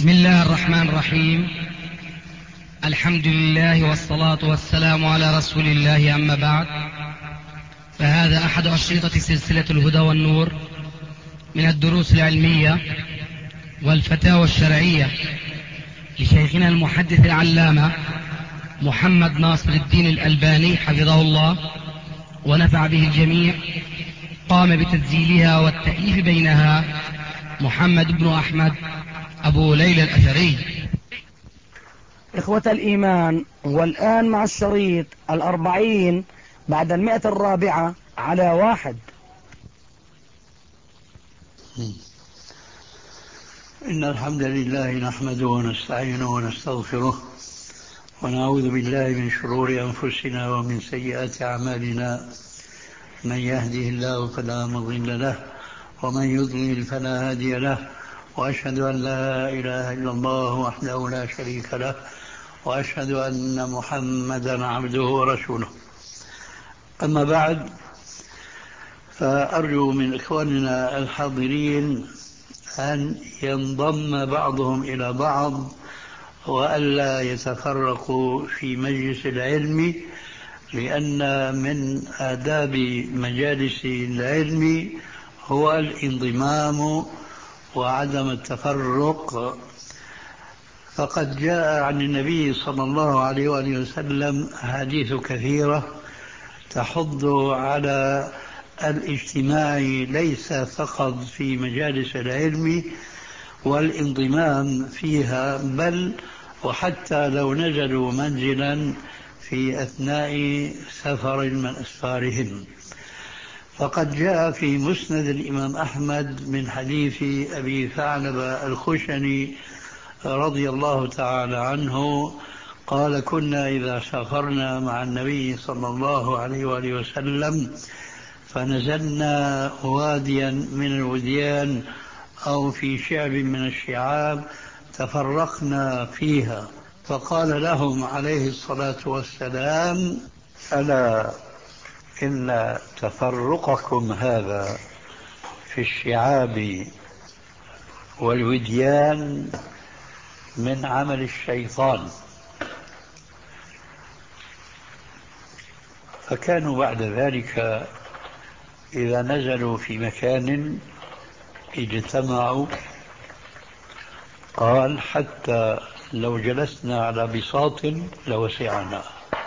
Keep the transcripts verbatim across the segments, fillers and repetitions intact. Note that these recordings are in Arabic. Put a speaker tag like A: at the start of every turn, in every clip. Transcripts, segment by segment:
A: بسم الله الرحمن الرحيم. الحمد لله والصلاة والسلام على رسول الله، أما بعد، فهذا أحد أشرطة سلسلة الهدى والنور من الدروس العلمية والفتاوى الشرعية لشيخنا المحدث العلامة محمد ناصر الدين الألباني حفظه الله ونفع به الجميع. قام بتسجيلها والتأليف بينها محمد بن أحمد أبو ليلى الأثري.
B: إخوة الإيمان، والآن مع الشريط الأربعين بعد المئة الرابعة على واحد.
C: إن الحمد لله نحمده ونستعينه ونستغفره ونعوذ بالله من شرور أنفسنا ومن سيئات أعمالنا. من يهده الله فلا مضل له ومن يضلل فلا هادي له، وأشهد أن لا إله إلا الله وحده لا شريك له، وأشهد أن محمدا عبده ورسوله. أما بعد، فأرجو من إخواننا الحاضرين أن ينضم بعضهم إلى بعض وألا يتفرقوا في مجلس العلم، لأن من آداب مجالس العلم هو الانضمام وعدم التفرق. فقد جاء عن النبي صلى الله عليه وآله وسلم حديث كثيرة تحض على الاجتماع ليس فقط في مجالس العلم والانضمام فيها، بل وحتى لو نزلوا منزلا في أثناء سفر من أسفارهم. فقد جاء في مسند الإمام أحمد من حديث أبي ثعلبة الخشني رضي الله تعالى عنه قال: كنا إذا سافرنا مع النبي صلى الله عليه وآله وسلم فنزلنا واديا من الوديان أو في شعب من الشعاب تفرقنا فيها، فقال لهم عليه الصلاة والسلام: ألا إن تفرقكم هذا في الشعاب والوديان من عمل الشيطان. فكانوا بعد ذلك إذا نزلوا في مكان اجتمعوا، قال: حتى لو جلسنا على بساط لوسعنا.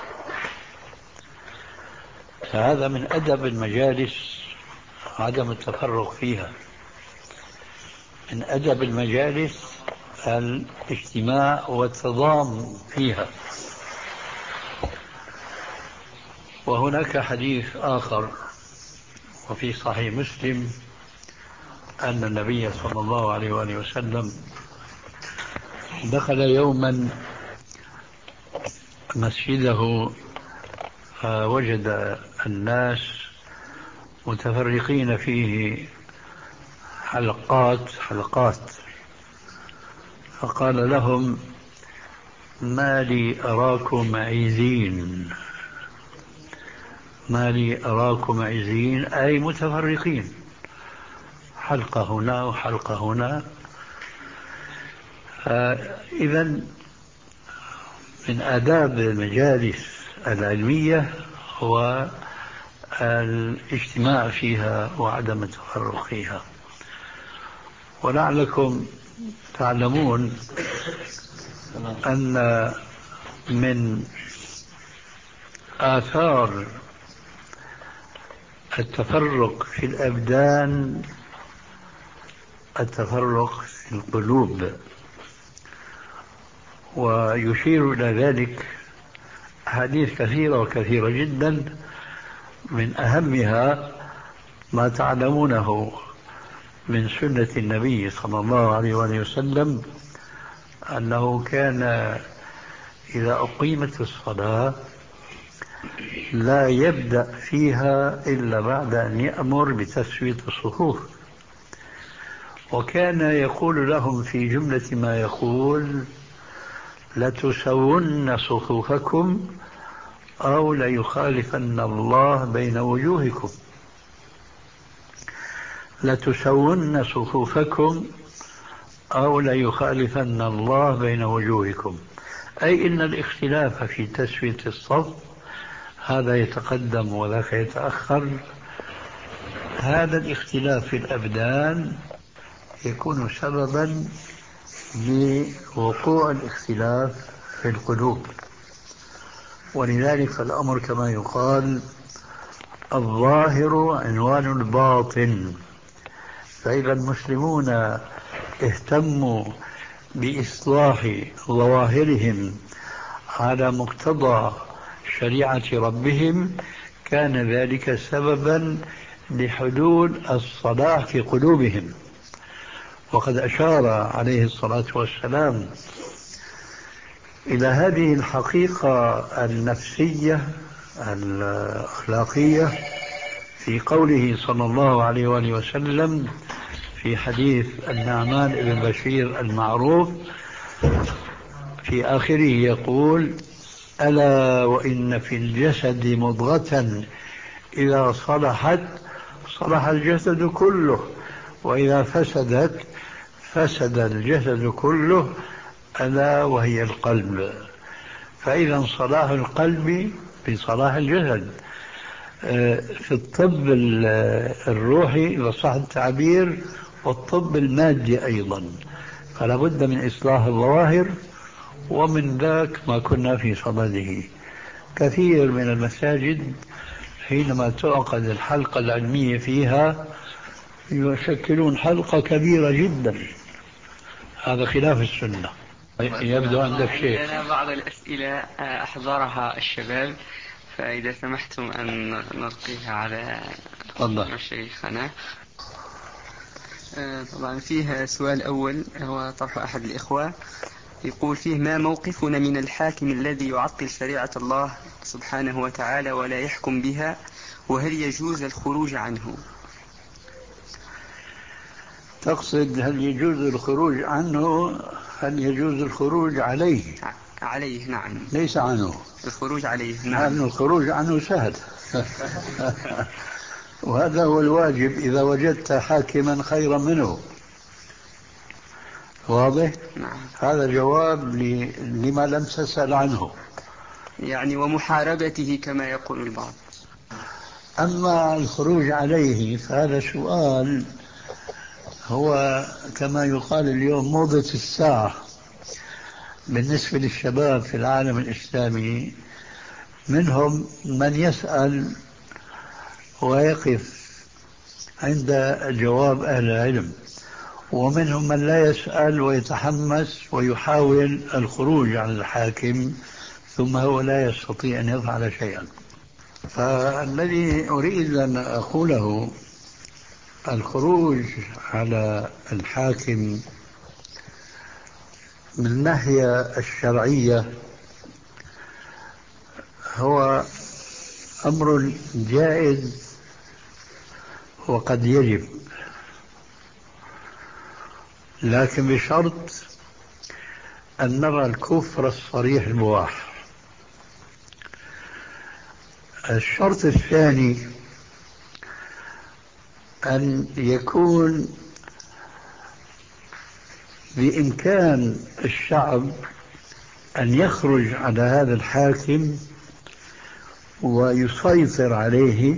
C: فهذا من أدب المجالس عدم التفرق فيها. من أدب المجالس الاجتماع والتضام فيها. وهناك حديث آخر وفي صحيح مسلم أن النبي صلى الله عليه وآله وسلم دخل يوما مسجده فوجد الناس متفرقين فيه حلقات حلقات، فقال لهم: ما لي أراكم عزين، ما لي أراكم عزين، أي متفرقين، حلقة هنا وحلقة هنا. إذا من آداب المجالس العلمية هو الاجتماع فيها وعدم التفرق فيها. ولعلكم تعلمون أن من آثار التفرق في الأبدان التفرق في القلوب، ويشير إلى ذلك أحاديث كثيرة وكثيرة جدا. من أهمها ما تعلمونه من سنة النبي صلى الله عليه وآله وسلم أنه كان إذا أقيمت الصلاة لا يبدأ فيها إلا بعد أن يأمر بتسوية الصفوف، وكان يقول لهم في جملة ما يقول: لتسون صفوفكم أو ليخالفن الله بين وجوهكم. لتسون صفوفكم أو ليخالفن الله بين وجوهكم، أي إن الاختلاف في تسوية الصف هذا يتقدم وذاك يتأخر. هذا الاختلاف في الأبدان يكون سببا لوقوع الاختلاف في القلوب. ولذلك فالأمر كما يقال الظاهر عنوان الباطن. فإذا المسلمون اهتموا بإصلاح ظواهرهم على مقتضى شريعة ربهم كان ذلك سببا لحلول الصلاح في قلوبهم. وقد أشار عليه الصلاة والسلام إلى هذه الحقيقة النفسية الأخلاقية في قوله صلى الله عليه وآله وسلم في حديث النعمان بن بشير المعروف في آخره يقول: ألا وإن في الجسد مضغة إذا صلحت صلح الجسد كله وإذا فسدت فسد الجسد كله ألا وهي القلب. فإذا صلاح القلب بصلاح الجسد. في الطب الروحي إذا صح التعبير والطب المادي أيضا، فلا بد من إصلاح الظواهر، ومن ذاك ما كنا في صدده. كثير من المساجد حينما تعقد الحلقة العلمية فيها يشكلون حلقة كبيرة جدا، هذا خلاف السنة. يبدو عندك شيء.
D: أنا بعض الأسئلة أحضرها الشباب، فإذا سمحتم أن نلقيها على مشايخنا. طبعا فيها سؤال أول هو طرح أحد الإخوة، يقول فيه: ما موقفنا من الحاكم الذي يعطل شريعة الله سبحانه وتعالى ولا يحكم بها، وهل يجوز الخروج عنه؟
C: تقصد هل يجوز الخروج عنه؟ هل يجوز الخروج عليه؟
D: عليه نعم،
C: ليس عنه.
D: الخروج عليه نعم.
C: لأن الخروج عنه سهل وهذا هو الواجب إذا وجدت حاكما خيرا منه. واضح؟
D: نعم.
C: هذا جواب لما لم تسأل عنه،
D: يعني ومحاربته كما يقول البعض.
C: أما الخروج عليه فهذا سؤال هو كما يقال اليوم موضة الساعة بالنسبة للشباب في العالم الإسلامي. منهم من يسأل ويقف عند جواب أهل العلم، ومنهم من لا يسأل ويتحمس ويحاول الخروج عن الحاكم ثم هو لا يستطيع أن يفعل شيئا. فالذي أريد أن أقوله الخروج على الحاكم من الناحية الشرعية هو أمر جائز وقد يجب، لكن بشرط أن نرى الكفر الصريح البواح. الشرط الثاني أن يكون بإمكان الشعب أن يخرج على هذا الحاكم ويسيطر عليه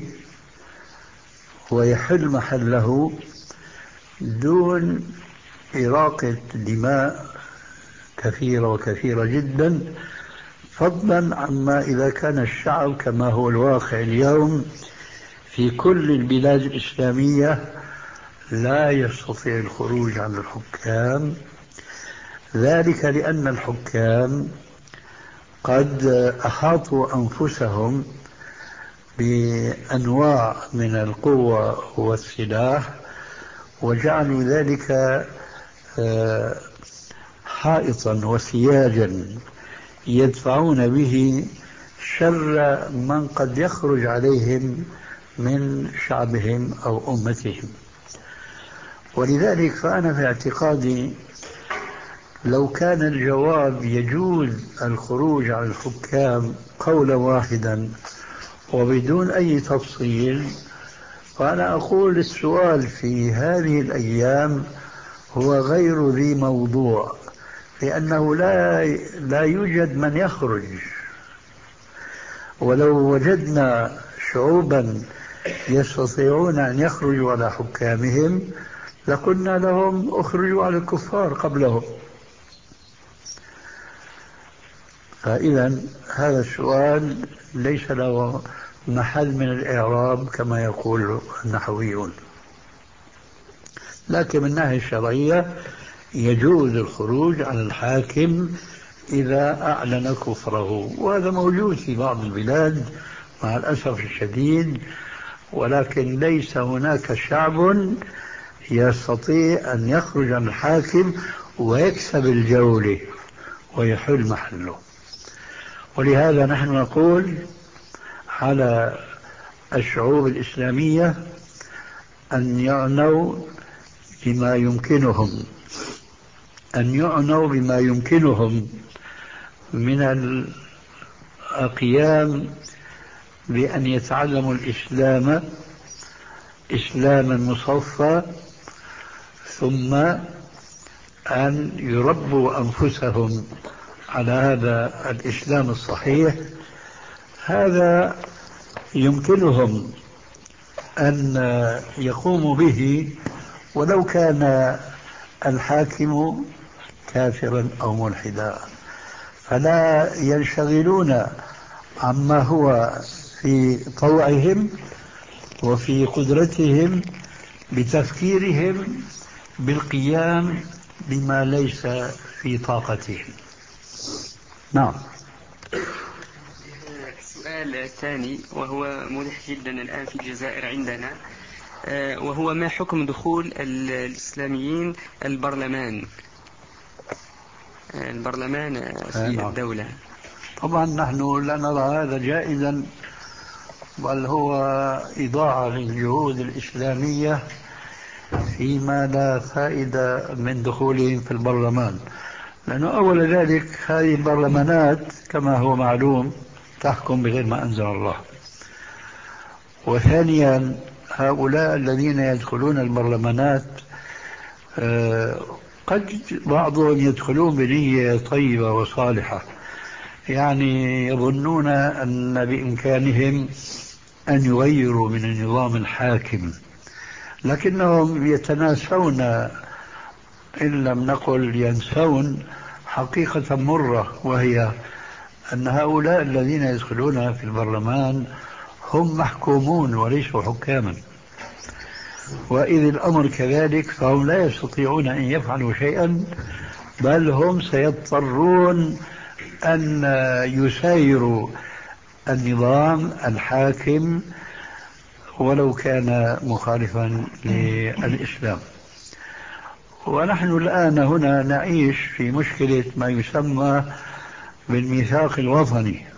C: ويحل محله دون إراقة دماء كثيرة وكثيرة جدا، فضلا عما إذا كان الشعب كما هو الواقع اليوم في كل البلاد الإسلامية لا يستطيع الخروج عن الحكام. ذلك لأن الحكام قد أحاطوا أنفسهم بأنواع من القوة والسلاح وجعلوا ذلك حائطا وسياجا يدفعون به شر من قد يخرج عليهم من شعبهم أو أمتهم. ولذلك فأنا في اعتقادي لو كان الجواب يجوز الخروج على الحكام قولا واحدا وبدون أي تفصيل، فأنا أقول السؤال في هذه الأيام هو غير ذي موضوع، لأنه لا لا يوجد من يخرج. ولو وجدنا شعوبا يستطيعون أن يخرجوا على حكامهم لقلنا لهم اخرجوا على الكفار قبلهم. فإذا هذا السؤال ليس له محل من الإعراب كما يقول النحويون. لكن من الناحية الشرعية يجوز الخروج على الحاكم إذا أعلن كفره، وهذا موجود في بعض البلاد مع الأسف الشديد، ولكن ليس هناك شعب يستطيع أن يخرج عن الحاكم ويكسب الجولة ويحل محله. ولهذا نحن نقول على الشعوب الإسلامية أن يعنوا بما يمكنهم أن يعنوا بما يمكنهم من القيام بأن يتعلموا الإسلام إسلاما مصفى، ثم أن يربوا أنفسهم على هذا الإسلام الصحيح. هذا يمكنهم أن يقوموا به ولو كان الحاكم كافرا أو ملحدا، فلا ينشغلون عما هو في طوعهم وفي قدرتهم بتفكيرهم بالقيام بما ليس في طاقتهم. نعم.
D: السؤال الثاني وهو ملح جدا الآن في الجزائر عندنا، وهو ما حكم دخول الإسلاميين البرلمان البرلمان في الدولة؟
C: طبعا نحن لا نرى هذا جائزا، بل هو إضاعة للجهود الإسلامية فيما لا فائدة من دخولهم في البرلمان. لأنه أول ذلك هذه البرلمانات كما هو معلوم تحكم بغير ما أنزل الله. وثانيا هؤلاء الذين يدخلون البرلمانات قد بعضهم يدخلون بنية طيبة وصالحة، يعني يظنون أن بإمكانهم أن يغيروا من النظام الحاكم، لكنهم يتناسون إن لم نقل ينسون حقيقة مرة، وهي أن هؤلاء الذين يدخلون في البرلمان هم محكومون وليسوا حكاما، وإذ الأمر كذلك فهم لا يستطيعون أن يفعلوا شيئا، بل هم سيضطرون أن يسايروا النظام الحاكم ولو كان مخالفا للإسلام. ونحن الآن هنا نعيش في مشكلة ما يسمى بالميثاق الوطني،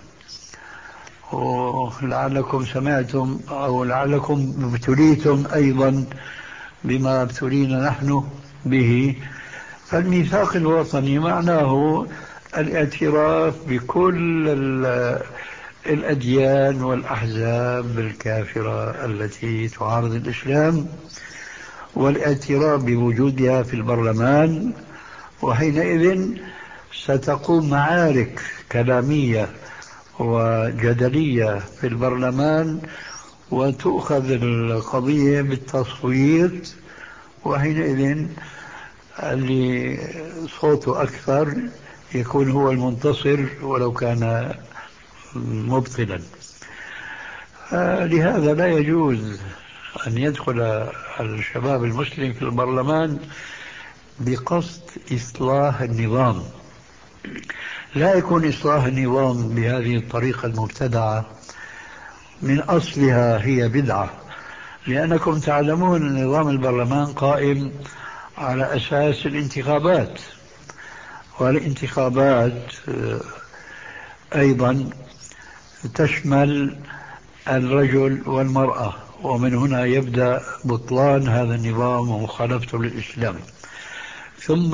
C: ولعلكم سمعتم أو لعلكم ابتليتم أيضا بما ابتلينا نحن به. فالميثاق الوطني معناه الاعتراف بكل الأديان والأحزاب الكافرة التي تعارض الإسلام، والاعتراف بوجودها في البرلمان. وحينئذ ستقوم معارك كلامية وجدلية في البرلمان، وتؤخذ القضية بالتصويت، وحينئذ اللي صوته أكثر يكون هو المنتصر ولو كان مبطلا. لهذا لا يجوز أن يدخل الشباب المسلم في البرلمان بقصد إصلاح النظام. لا يكون إصلاح النظام بهذه الطريقة المبتدعة، من أصلها هي بدعة، لأنكم تعلمون أن نظام البرلمان قائم على أساس الانتخابات، والانتخابات أيضا تشمل الرجل والمرأة، ومن هنا يبدأ بطلان هذا النظام ومخالفته للإسلام. ثم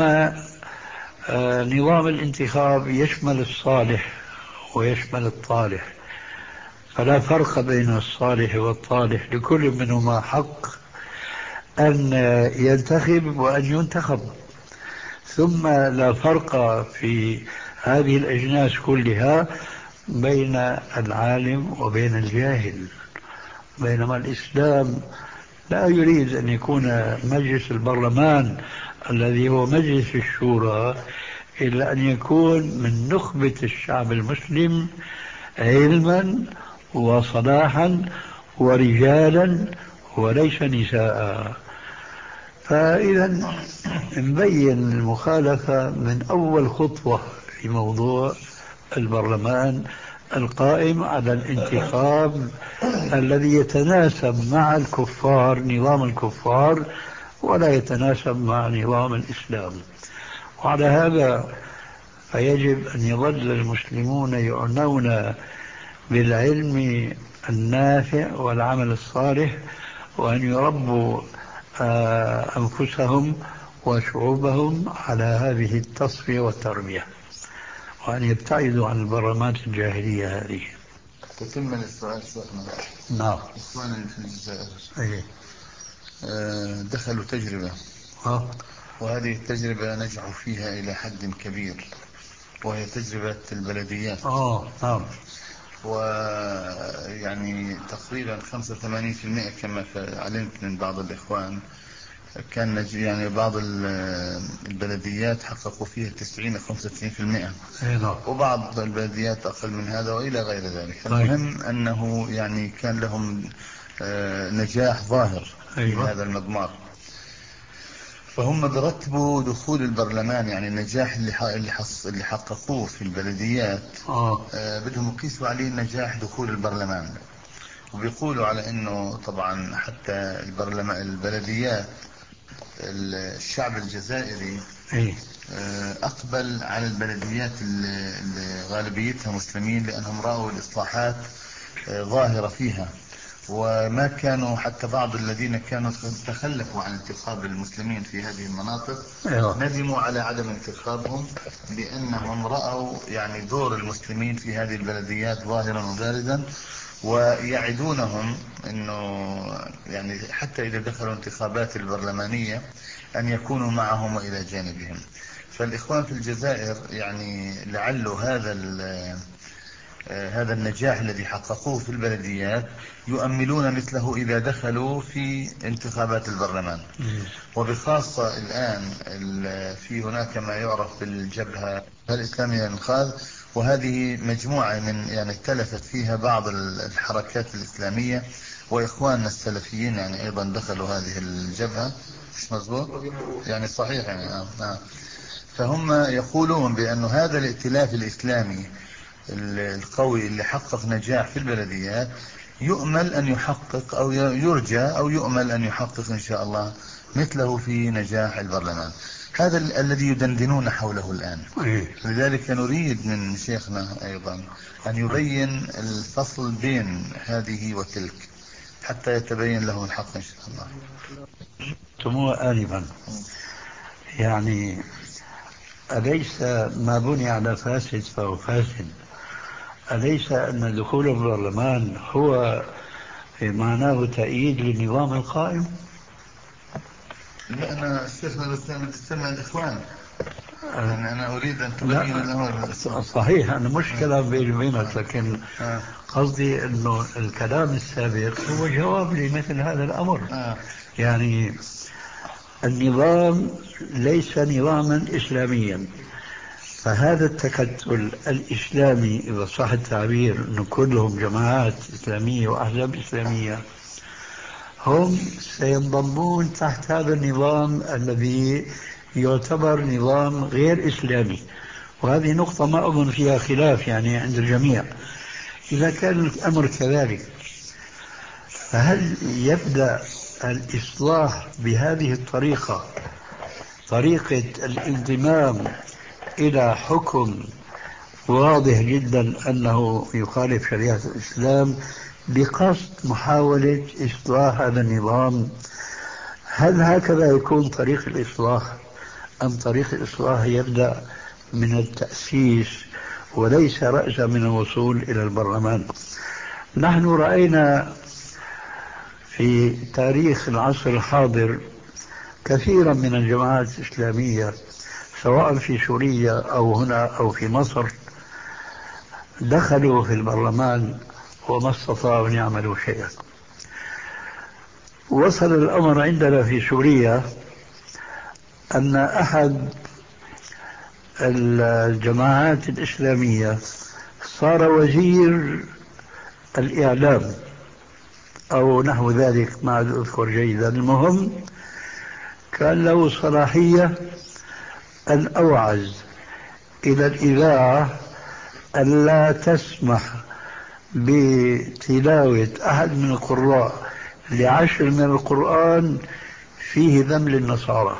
C: نظام الانتخاب يشمل الصالح ويشمل الطالح، فلا فرق بين الصالح والطالح، لكل منهما حق أن ينتخب وأن ينتخب، ثم لا فرق في هذه الأجناس كلها بين العالم وبين الجاهل. بينما الإسلام لا يريد أن يكون مجلس البرلمان الذي هو مجلس الشورى إلا أن يكون من نخبة الشعب المسلم علما وصلاحا ورجالا وليس نساء. فإذا نبين المخالفة من أول خطوة في موضوع البرلمان القائم على الانتخاب الذي يتناسب مع الكفار، نظام الكفار، ولا يتناسب مع نظام الإسلام. وعلى هذا فيجب أن يظل المسلمون يعنون بالعلم النافع والعمل الصالح، وأن يربوا أنفسهم وشعوبهم على هذه التصفية والتربية، وأن يبتعدوا عن البرامات الجاهلية هذه.
E: تتم السؤال شيخنا.
C: نعم.
E: إخواننا في الجزائر
C: أيه.
E: دخلوا تجربة
C: أه.
E: وهذه التجربة نجحوا فيها إلى حد كبير، وهي تجربة البلديات.
C: اه نعم.
E: ويعني تقريبا خمسة وثمانين بالمئة كما علمت من بعض الإخوان، كان يعني بعض البلديات حققوا فيها تسعين خمسة وتسعين بالمئة، وبعض البلديات أقل من هذا وإلى غير ذلك. المهم أنه يعني كان لهم نجاح ظاهر في هذا المضمار. فهم برتبوا دخول البرلمان، يعني النجاح اللي اللي حققوه في البلديات
C: آه.
E: آه بدهم يقيسوا عليه نجاح دخول البرلمان، وبيقولوا على انه طبعا حتى البرلمان البلديات الشعب الجزائري آه اقبل على البلديات اللي غالبيتها مسلمين، لانهم راوا الاصلاحات آه ظاهرة فيها، وما كانوا حتى بعض الذين كانوا تخلفوا عن انتخاب المسلمين في هذه المناطق ندموا على عدم انتخابهم، لأنهم رأوا يعني دور المسلمين في هذه البلديات ظاهرا وبارزا، ويعدونهم انه يعني حتى اذا دخلوا انتخابات البرلمانية ان يكونوا معهم والى جانبهم. فالاخوان في الجزائر يعني لعله هذا هذا النجاح الذي حققوه في البلديات يؤملون مثله إذا دخلوا في انتخابات البرلمان. وبخاصة الآن في هناك ما يعرف بالجبهة الإسلامية للإنقاذ، وهذه مجموعة من يعني اتلفت فيها بعض الحركات الإسلامية، وإخواننا السلفيين يعني أيضا دخلوا هذه الجبهة. مش مظبوط يعني صحيح يعني آه. آه. فهم يقولون بأن هذا الائتلاف الإسلامي القوي اللي حقق نجاح في البلديات يؤمل أن يحقق أو يرجى أو يؤمل أن يحقق إن شاء الله مثله في نجاح البرلمان. هذا ال الذي يدندنون حوله الآن. لذلك نريد من شيخنا أيضا أن يبين الفصل بين هذه وتلك حتى يتبين له الحق إن شاء الله.
C: سموه آنفا يعني أليس ما بني على فاسد فهو فاسد؟ أليس أن دخول البرلمان هو معناه تأييد للنظام القائم؟
E: لا أنا شيخنا الإسلام تستمع الإخوان، أنا, أنا أريد أن تبين الأمر.
C: صحيح أنا مشكلة بيني وبينك، لكن قصدي أنه الكلام السابق هو جواب لمثل هذا الأمر. يعني النظام ليس نظاما إسلاميا، فهذا التكتل الإسلامي إذا صح التعبير أنه كلهم جماعات إسلامية وأحزاب إسلامية، هم سينضمون تحت هذا النظام الذي يعتبر نظام غير إسلامي. وهذه نقطة ما أظن فيها خلاف يعني عند الجميع. إذا كان الأمر كذلك، فهل يبدأ الإصلاح بهذه الطريقة، طريقة الانضمام إلى حكم واضح جدا أنه يخالف شريعة الإسلام بقصد محاولة إصلاح هذا النظام؟ هل هكذا يكون طريق الإصلاح، أم طريق الإصلاح يبدأ من التأسيس وليس رأسا من الوصول إلى البرلمان؟ نحن رأينا في تاريخ العصر الحاضر كثيرا من الجماعات الإسلامية سواء في سوريا أو هنا أو في مصر دخلوا في البرلمان وما استطاعوا أن يعملوا شيئا. وصل الأمر عندنا في سوريا أن أحد الجماعات الإسلامية صار وزير الإعلام أو نحو ذلك، ما أذكر جيدا. المهم كان له صلاحية أن أوعز إلى الإذاعة أن لا تسمح بتلاوة أحد من القراء لعشر من القرآن فيه ذم للنصارى،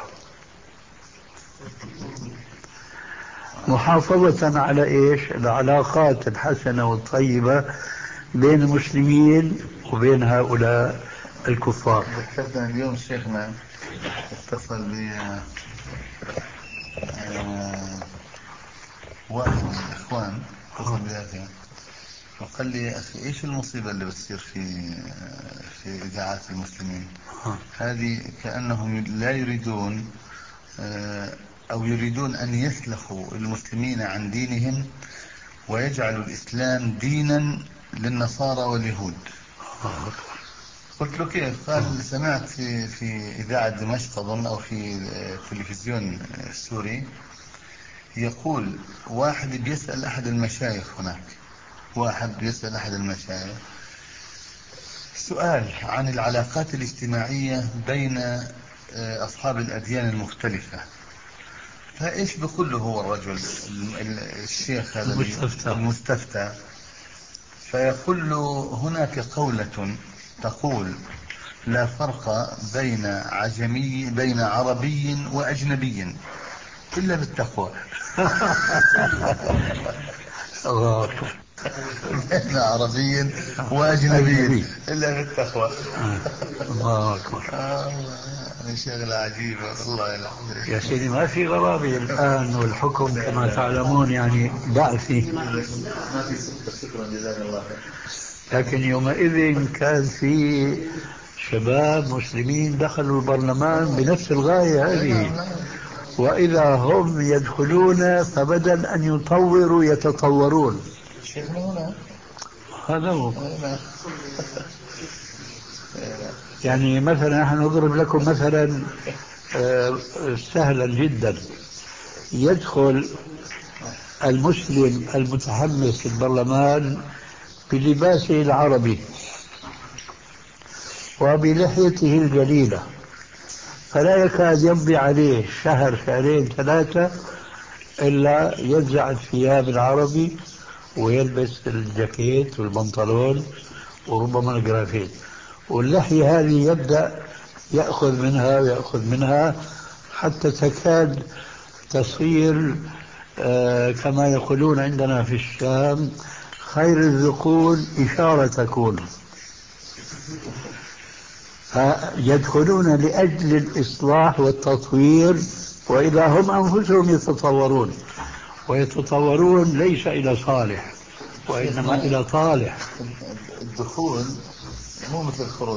C: محافظة على إيش؟ العلاقات الحسنة والطيبة بين المسلمين وبين هؤلاء الكفار.
E: ذكرتنا اليوم شيخنا اتصل بي واحد من الإخوان اتصل بي وقال لي أخي إيش المصيبة اللي بتصير في في إذاعات المسلمين؟ هذه كأنهم لا يريدون أو يريدون أن يسلخوا المسلمين عن دينهم ويجعلوا الإسلام دينا للنصارى واليهود. قلت له كيف؟ قال سمعت في في إذاعة دمشق أظن أو في التلفزيون السوري يقول واحد بيسأل أحد المشايخ هناك، واحد بيسأل أحد المشايخ سؤال عن العلاقات الاجتماعية بين أصحاب الأديان المختلفة، فإيش بيقول له هو الرجل الشيخ هذا المستفتى, المستفتى فيقول له هناك قولة تقول لا فرق بين عجمي بين عربي وأجنبي إلا بالتقوى.
C: الله أكبر.
E: بين عربي وأجنبي إلا بالتقوى.
C: الله أكبر.
E: هذه شغلة عجيبة والله العظيم
C: يا سيدي. ما في غرابة الآن، والحكم كما تعلمون يعني ضعفي.
E: ما في سكر. شكرا جزاك الله خير.
C: لكن يومئذ كان في شباب مسلمين دخلوا البرلمان بنفس الغاية هذه، وإذا هم يدخلون فبدل أن يطوروا يتطورون.
E: شيخنا هنا
C: هذا هو. يعني مثلا نحن نضرب لكم مثلا سهلا جدا. يدخل المسلم المتحمس البرلمان بلباسه العربي وبلحيته الجليلة، فلا يكاد يمضي عليه شهر شهرين ثلاثة إلا ينزع الثياب العربي ويلبس الجاكيت والبنطلون وربما الجرافيت، واللحية هذه يبدأ يأخذ منها ويأخذ منها حتى تكاد تصير آه كما يقولون عندنا في الشام خير الذقون إشارة تكون. فيدخلون لأجل الإصلاح والتطوير، وإذا هم أنفسهم يتطورون، ويتطورون ليس إلى صالح وإنما إلى طالح.
E: الدخول مو مثل الخروج.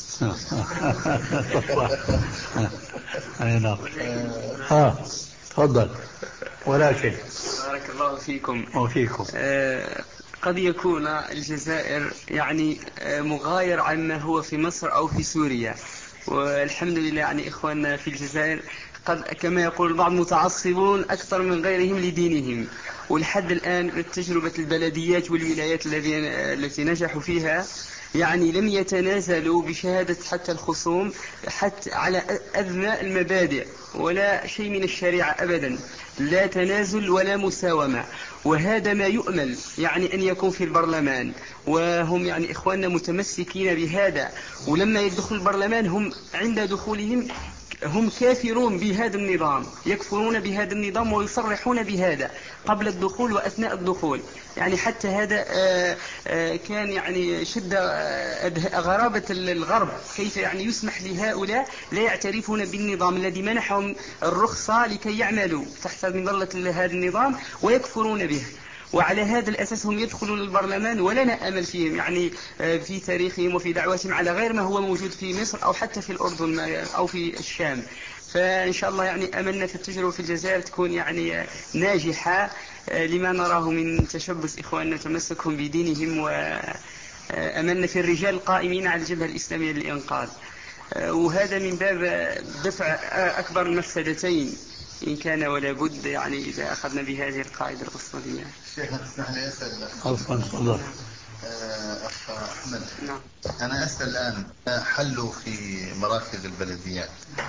C: أي نعم. ها تفضل. ولكن
D: بارك الله فيكم
C: وفيكم
D: آه قد يكون الجزائر يعني آه مغاير عما هو في مصر أو في سوريا، والحمد لله يعني إخواننا في الجزائر قد كما يقول البعض متعصبون أكثر من غيرهم لدينهم، ولحد الآن تجربة البلديات والولايات التي نجحوا فيها يعني لم يتنازلوا بشهادة حتى الخصوم حتى على أدنى المبادئ ولا شيء من الشريعة أبدا، لا تنازل ولا مساومة. وهذا ما يؤمل يعني أن يكون في البرلمان، وهم يعني إخواننا متمسكين بهذا. ولما يدخل البرلمان هم عند دخولهم هم كافرون بهذا النظام، يكفرون بهذا النظام ويصرحون بهذا قبل الدخول وأثناء الدخول. يعني حتى هذا آآ آآ كان يعني شد غرابة الغرب، كيف يعني يسمح لهؤلاء لا يعترفون بالنظام الذي منحهم الرخصة لكي يعملوا تحت مظلة هذا النظام ويكفرون به. وعلى هذا الأساس هم يدخلون البرلمان ولنا أمل فيهم يعني في تاريخهم وفي دعواتهم على غير ما هو موجود في مصر أو حتى في الأردن أو في الشام. فإن شاء الله يعني أملنا في التجربة في الجزائر تكون يعني ناجحة لما نراه من تشبث إخواننا تمسكهم بدينهم، وأملنا في الرجال القائمين على الجبهة الإسلامية للإنقاذ، وهذا من باب دفع أكبر المفسدتين إن كان ولا بد، يعني إذا أخذنا بهذه القاعدة الأصولية.
E: شيخنا تسمح لي أسأل؟
C: عفوا تفضل.
E: أخ أحمد،
D: نعم.
E: أنا أسأل الآن، حلوا في مراكز البلديات،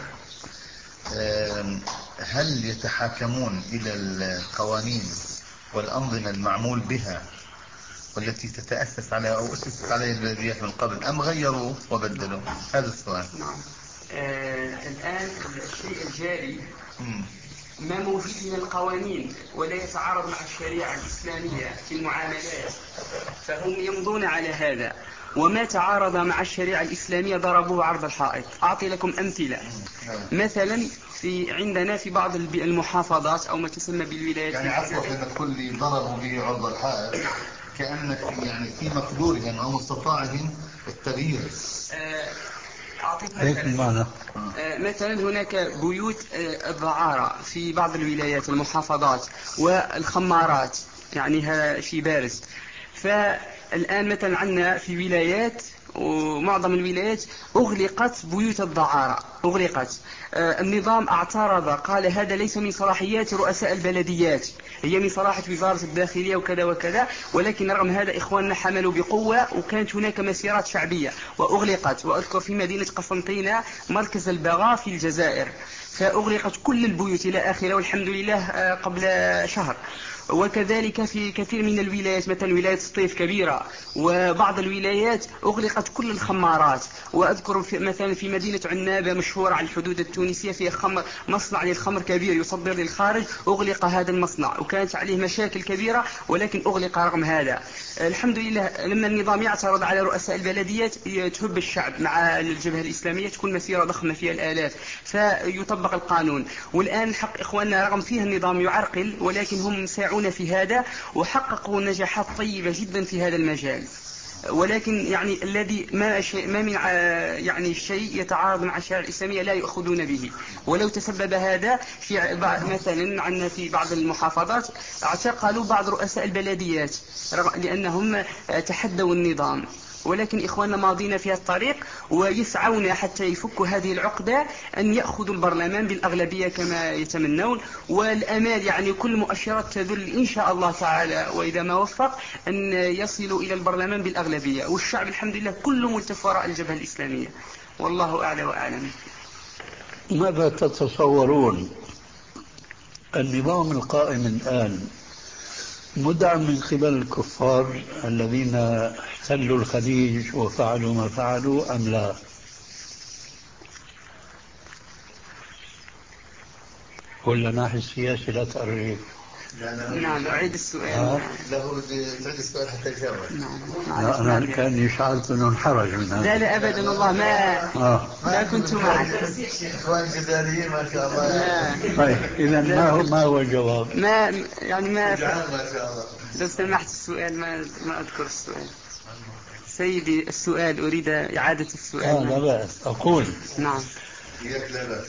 E: هل يتحاكمون إلى القوانين والأنظمة المعمول بها والتي تتأسس عليها أو أسست عليها البلديات من قبل، أم غيروا وبدلوا؟ هذا السؤال.
D: نعم. آه الآن الشيء الجاري
E: مم.
D: ما موجود من القوانين ولا يتعارض مع الشريعة الإسلامية في المعاملات فهم يمضون على هذا، وما تعارض مع الشريعة الإسلامية ضربوه عرض الحائط. أعطي لكم أمثلة. مثلا في عندنا في بعض المحافظات أو ما تسمى بالولايات،
E: يعني عفوا حين تقول لي ضربوا به عرض الحائط، كأن في يعني في مقدورهم أو مستطاعهم التغيير.
D: أعطيك مثلا. مثلا هناك بيوت الدعارة في بعض الولايات المحافظات والخمارات، يعني في بارز. فالآن مثلا عندنا في ولايات ومعظم الولايات أغلقت بيوت الدعارة، أغلقت. النظام اعترض، قال هذا ليس من صلاحيات رؤساء البلديات، هي من صلاحية وزارة الداخلية وكذا وكذا، ولكن رغم هذا إخواننا حملوا بقوة، وكانت هناك مسيرات شعبية وأغلقت. وأذكر في مدينة قسنطينة مركز البغاء في الجزائر، فأغلقت كل البيوت إلى آخره، والحمد لله قبل شهر. وكذلك في كثير من الولايات، مثلا ولاية سطيف كبيرة وبعض الولايات أغلقت كل الخمارات. وأذكر في مثلا في مدينة عنابة مشهورة على الحدود التونسية فيها خمر، مصنع للخمر كبير يصدر للخارج، أغلق هذا المصنع وكانت عليه مشاكل كبيرة، ولكن أغلق رغم هذا. الحمد لله لما النظام يعترض على رؤساء البلديات تهب الشعب مع الجبهة الإسلامية، تكون مسيرة ضخمة فيها الآلاف، فيطبق القانون. والآن حق إخواننا رغم فيها النظام يعرقل، ولكن هم ساعون في هذا وحققوا نجاحات طيبة جدا في هذا المجال. ولكن يعني الذي ما شيء ما من يعني شيء يتعارض مع الشريعة الإسلامية لا يأخذون به. ولو تسبب هذا في مثلا عندنا في بعض المحافظات اعتقلوا بعض رؤساء البلديات لأنهم تحدوا النظام، ولكن إخواننا ماضين في الطريق ويسعون حتى يفكوا هذه العقدة، أن يأخذوا البرلمان بالأغلبية كما يتمنون. والأمال يعني كل مؤشرات تدل إن شاء الله تعالى وإذا ما وفق أن يصلوا إلى البرلمان بالأغلبية، والشعب الحمد لله كله ملتف وراء الجبهة الإسلامية، والله أعلى وأعلم.
C: ماذا تتصورون النظام القائم الآن مدعم من قبل الكفار الذين احتلوا الخليج وفعلوا ما فعلوا أم لا؟ ولا ناحية السياسي لا تعرف؟
D: نعم أعيد السؤال.
E: له تعيد السؤال حتى يجاوب.
D: نعم.
C: لا أنا كان شعرت أنه انحرج من هذا.
D: لا لا أبدا والله ما
C: آه.
D: لا كنت معك.
E: إخوان جزائريين ما شاء الله.
C: طيب إذا ما هو ما هو الجواب؟
D: ما يعني ما
E: ما شاء الله.
D: لو سمحت السؤال ما ما أذكر السؤال. سيدي السؤال أريد إعادة السؤال.
C: آه لا بأس أقول.
D: نعم.
E: إياك لا بأس.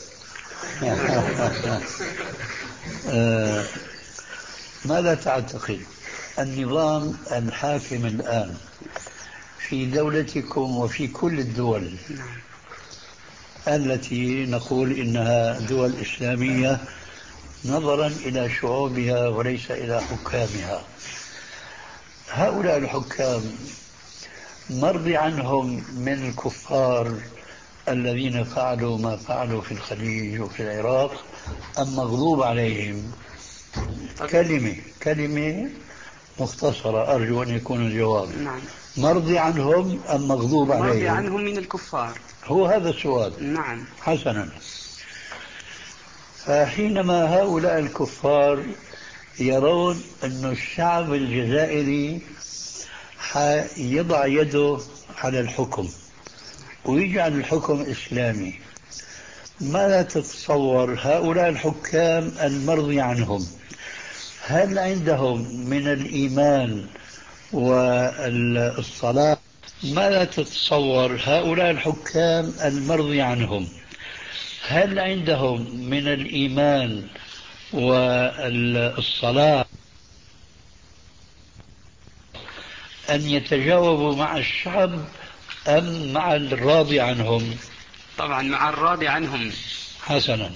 C: آه ماذا تعتقد النظام الحاكم الآن في دولتكم وفي كل الدول التي نقول إنها دول إسلامية نظرا إلى شعوبها وليس إلى حكامها؟ هؤلاء الحكام مرضي عنهم من الكفار الذين فعلوا ما فعلوا في الخليج وفي العراق أم مغضوب عليهم؟ كلمة كلمة مختصرة أرجو أن يكون الجواب.
D: نعم.
C: مرضي عنهم أم مغضوب عليهم؟
D: مرضي عنهم من الكفار.
C: هو هذا السؤال.
D: نعم.
C: حسنا، فحينما هؤلاء الكفار يرون أن الشعب الجزائري يضع يده على الحكم ويجعل الحكم إسلامي، ماذا تتصور هؤلاء الحكام المرضي عنهم هل عندهم من الإيمان والصلاة؟ ماذا تتصور هؤلاء الحكام المرضي عنهم هل عندهم من الإيمان والصلاة أن يتجاوبوا مع الشعب أم مع الراضي عنهم؟
D: طبعا مع الراضي عنهم.
C: حسنا،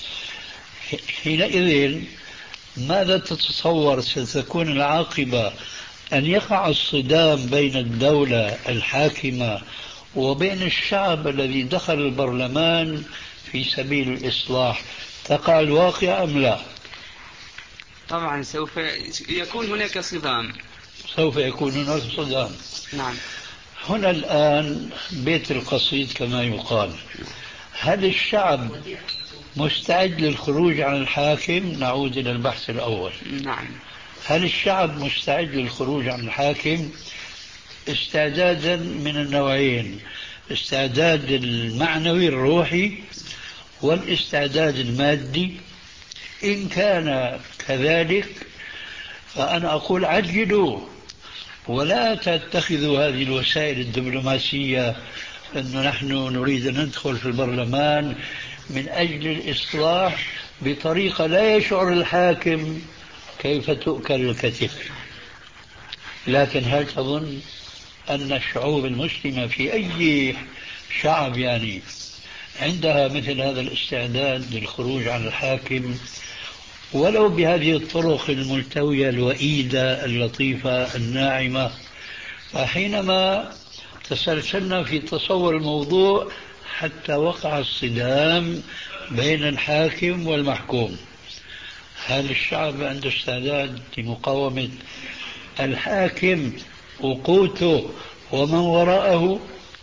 C: حينئذ ماذا تتصور ستكون العاقبة؟ أن يقع الصدام بين الدولة الحاكمة وبين الشعب الذي دخل البرلمان في سبيل الإصلاح، تقع الواقع أم لا؟
D: طبعا سوف يكون هناك صدام.
C: سوف يكون هناك صدام.
D: نعم.
C: هنا الآن بيت القصيد كما يقال. هل الشعب مستعد للخروج عن الحاكم؟ نعود إلى البحث الأول.
D: نعم.
C: هل الشعب مستعد للخروج عن الحاكم؟ استعدادا من النوعين: استعداد المعنوي الروحي والاستعداد المادي. إن كان كذلك فأنا أقول عجلوا ولا تتخذوا هذه الوسائل الدبلوماسية أنه نحن نريد أن ندخل في البرلمان من أجل الإصلاح بطريقة لا يشعر الحاكم كيف تؤكل الكتف. لكن هل تظن أن الشعوب المسلمة في أي شعب يعني عندها مثل هذا الاستعداد للخروج عن الحاكم ولو بهذه الطرق الملتوية الوئيدة اللطيفة الناعمة؟ فحينما تسلسلنا في تصور الموضوع حتى وقع الصدام بين الحاكم والمحكوم، هل الشعب عنده استعداد لمقاومة الحاكم وقوته ومن وراءه؟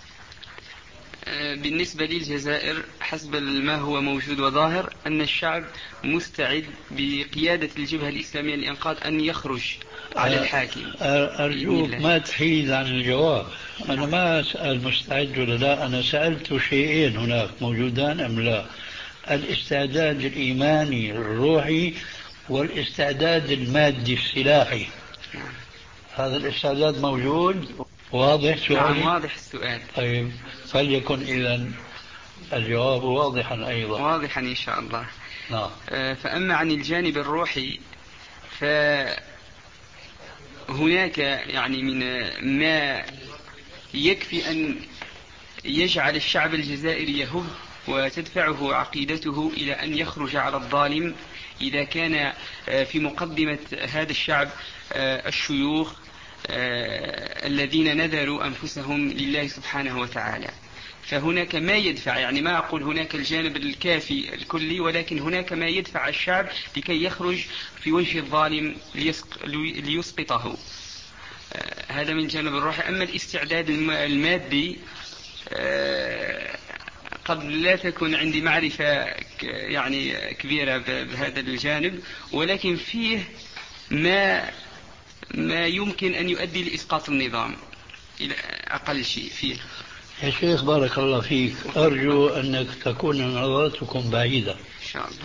D: بالنسبة للجزائر حسب ما هو موجود وظاهر أن الشعب مستعد بقيادة الجبهة الإسلامية للإنقاذ أن يخرج على الحاكم.
C: أرجوك ما تحيد عن الجواب. أنا ما أسأل مستعد ولا لا، أنا سألت شيئين هناك موجودان أم لا: الاستعداد الإيماني الروحي والاستعداد المادي السلاحي. هذا الاستعداد موجود؟ واضح سؤالي؟
D: نعم واضح السؤال.
C: طيب فليكن إذن الجواب واضحا أيضا.
D: واضحا إن شاء الله.
C: نعم.
D: فأما عن الجانب الروحي فهناك يعني من ما يكفي أن يجعل الشعب الجزائري يهب وتدفعه عقيدته إلى أن يخرج على الظالم إذا كان في مقدمة هذا الشعب الشيوخ الذين نذروا أنفسهم لله سبحانه وتعالى. فهناك ما يدفع، يعني ما أقول هناك الجانب الكافي الكلي، ولكن هناك ما يدفع الشعب لكي يخرج في وجه الظالم ليسقطه. هذا من جانب الروح. أما الاستعداد المادي قد لا تكون عندي معرفة يعني كبيرة بهذا الجانب، ولكن فيه ما ما يمكن أن يؤدي لإسقاط النظام إلى أقل شيء فيه.
C: يا شيخ بارك الله فيك، أرجو أنك تكون نظرتكم بعيدة
D: إن شاء الله،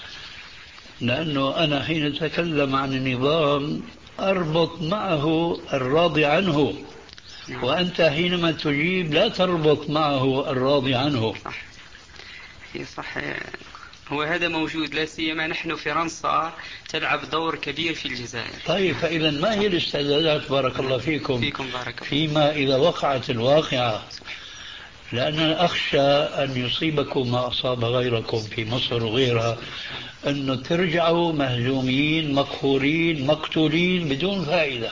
C: لأنه أنا حين أتكلم عن النظام أربط معه الراضي عنه، وأنت حينما تجيب لا تربط معه الراضي عنه.
D: صح. صح، هو هذا موجود، لا سيما نحن فرنسا تلعب دور كبير في الجزائر.
C: طيب فإذا ما هي الاستعدادات بارك الله فيكم,
D: فيكم بارك الله.
C: فيما إذا وقعت الواقعة؟ لأننا أخشى أن يصيبكم ما أصاب غيركم في مصر وغيرها، أنه ترجعوا مهزومين مقهورين مقتولين بدون فائدة.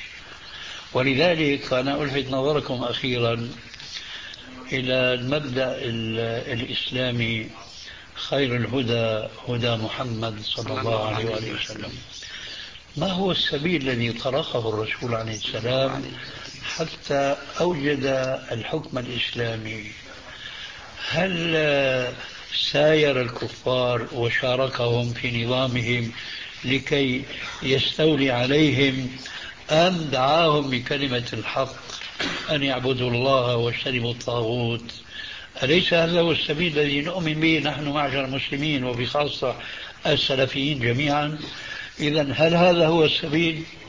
C: ولذلك أنا ألفت نظركم أخيرا إلى المبدأ الإسلامي: خير الهدى هدى محمد صلى الله عليه وآله وسلم. ما هو السبيل الذي طرقه الرسول عليه السلام حتى أوجد الحكم الإسلامي؟ هل ساير الكفار وشاركهم في نظامهم لكي يستولي عليهم، أم دعاهم بكلمة الحق أن يعبدوا الله واجتنبوا الطاغوت؟ أليس هذا هو السبيل الذي نؤمن به نحن معشر المسلمين وبخاصة السلفيين جميعا؟ إذن هل هذا هو السبيل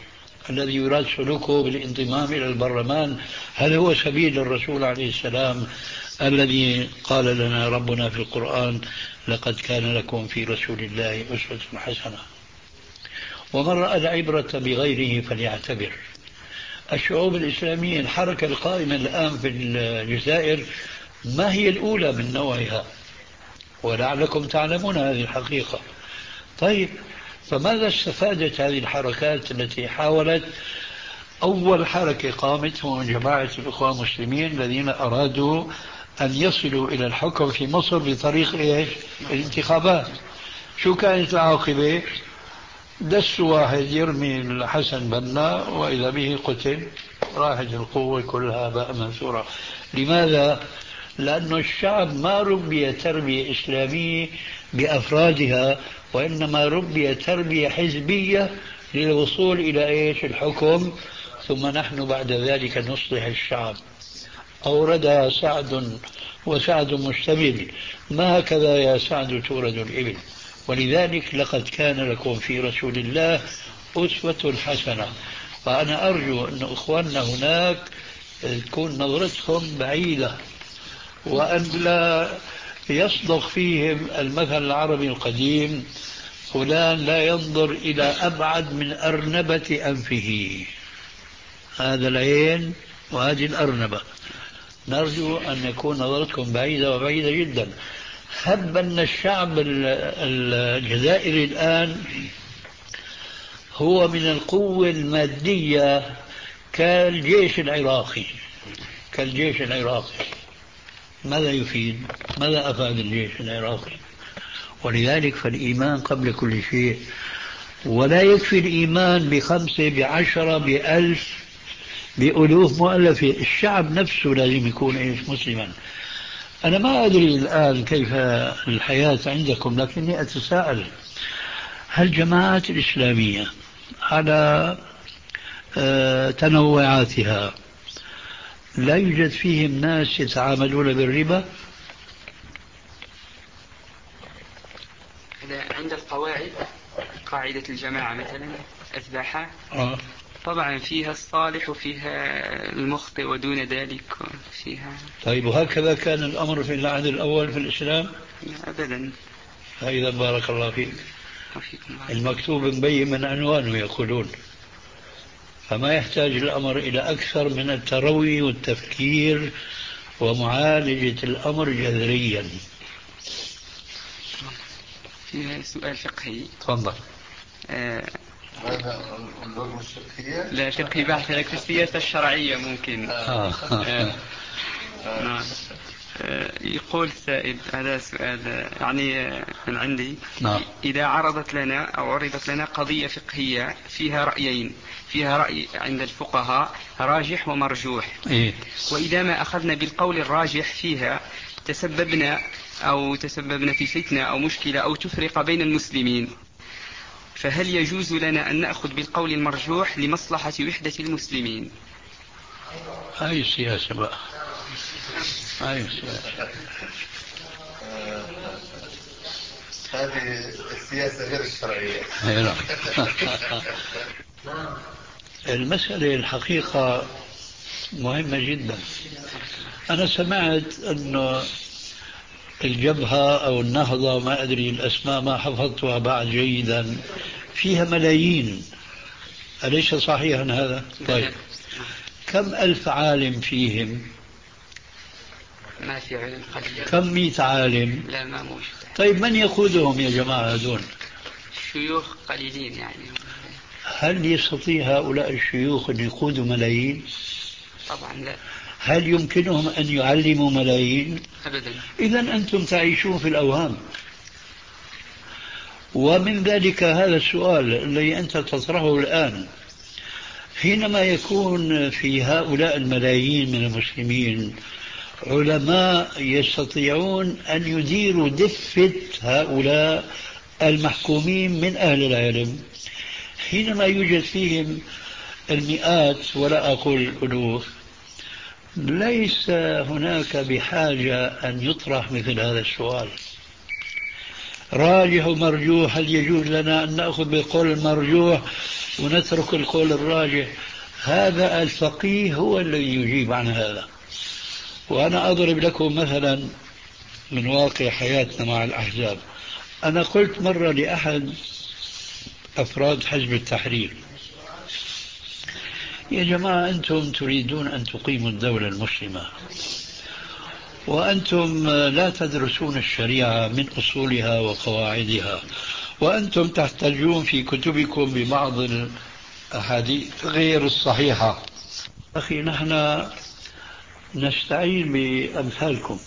C: الذي يراد سلوكه بالانضمام إلى البرلمان، هل هو سبيل الرسول عليه السلام الذي قال لنا ربنا في القرآن لقد كان لكم في رسول الله أسوة حسنة؟ ومن رأى العبرة بغيره فليعتبر. الشعوب الإسلامية الحركة القائمة الآن في الجزائر ما هي الأولى من نوعها، ولعلكم تعلمون هذه الحقيقة. طيب، فماذا استفادت هذه الحركات التي حاولت؟ أول حركة قامت هو جماعة الإخوان المسلمين الذين أرادوا أن يصلوا إلى الحكم في مصر بطريق إيش؟ الانتخابات. شو كانت العاقبة؟ دسوا واحد يرمي الحسن بنا وإذا به قتل، راحت القوة كلها بقى منثورة. لماذا؟ لأن الشعب ما ربي تربية إسلامية بأفرادها، وإنما ربي تربية حزبية للوصول إلى إيش؟ الحكم، ثم نحن بعد ذلك نصلح الشعب. أوردها سعد وسعد مشتمل، ما هكذا يا سعد تورد الإبل. ولذلك لقد كان لكم في رسول الله أسوة حسنة. فأنا أرجو أن أخواننا هناك تكون نظرتهم بعيدة، وأن لا يصدق فيهم المثل العربي القديم: فلان لا ينظر إلى أبعد من أرنبة أنفه. هذا العين وهذه الأرنبة. نرجو أن يكون نظرتكم بعيدة وبعيدة جدا. هب أن الشعب الجزائري الآن هو من القوة المادية كالجيش العراقي كالجيش العراقي ماذا يفيد؟ ماذا أفاد الجيش العراقي؟ ولذلك فالإيمان قبل كل شيء. ولا يكفي الإيمان بخمسة بعشرة بألف بألوف مؤلفة. الشعب نفسه لازم يكون إيش؟ مسلما. أنا ما أدري الآن كيف الحياة عندكم، لكني أتساءل: هل الجماعات الإسلامية على تنوعاتها لا يوجد فيهم ناس يتعاملون بالربا؟
D: عند القواعد، قاعدة الجماعة مثلا أتباعها
C: آه.
D: طبعا فيها الصالح وفيها المخطئ ودون ذلك فيها.
C: طيب، وهكذا كان الأمر في العهد الأول في الإسلام؟
D: أبدا.
C: فإذا بارك الله فيك. المكتوب مبين من عنوانه يقولون، فما يحتاج الأمر إلى أكثر من التروي والتفكير ومعالجة الأمر جذريا.
D: فيها سؤال فقهي.
C: تفضل.
D: آه
E: هذا اللغة الشرقية؟
D: لا، فقهي بحث لك في السياسة الشرعية ممكن.
C: آه.
D: آه. نعم. يقول سائل، هذا سؤال يعني من عندي.
C: نعم.
D: إذا عرضت لنا أو عرضت لنا قضية فقهية فيها رأيين، فيها رأي عند الفقهاء راجح ومرجوح،
C: إيه؟
D: وإذا ما أخذنا بالقول الراجح فيها تسببنا أو تسببنا في فتنة أو مشكلة أو تفرق بين المسلمين، فهل يجوز لنا أن نأخذ بالقول المرجوح لمصلحة وحدة المسلمين؟
C: هاي السياسة بقى، هاي السياسة.
E: هذه السياسة غير الشرعية.
C: المسألة الحقيقة مهمة جدا. أنا سمعت أن الجبهة أو النهضة، ما أدري الأسماء ما حفظتها بعد جيدا، فيها ملايين، أليس صحيحا هذا؟ طيب، كم ألف عالم فيهم؟
D: ما في علم قليل.
C: كم مئة عالم؟
D: لا، ما موجود.
C: طيب، من يقودهم يا جماعة هذول؟
D: شيوخ قليلين يعني.
C: هل يستطيع هؤلاء الشيوخ أن يقودوا ملايين؟
D: طبعا لا.
C: هل يمكنهم أن يعلموا ملايين؟
D: أبدا.
C: إذن أنتم تعيشون في الأوهام. ومن ذلك هذا السؤال الذي أنت تطرحه الآن: حينما يكون في هؤلاء الملايين من المسلمين علماء يستطيعون أن يديروا دفة هؤلاء المحكومين من أهل العلم، حينما يوجد فيهم المئات ولا أقول الألوف، ليس هناك بحاجة أن يطرح مثل هذا السؤال. راجح ومرجوح، هل يجوز لنا أن نأخذ بالقول المرجوح ونترك القول الراجح. هذا الفقيه هو الذي يجيب عن هذا. وأنا أضرب لكم مثلا من واقع حياتنا مع الأحزاب. أنا قلت مرة لأحد أفراد حزب التحرير: يا جماعة، أنتم تريدون أن تقيموا الدولة المسلمة، وأنتم لا تدرسون الشريعة من أصولها وقواعدها، وأنتم تحتجون في كتبكم ببعض الأحاديث غير الصحيحة. أخي، نحن نستعين بأمثالكم.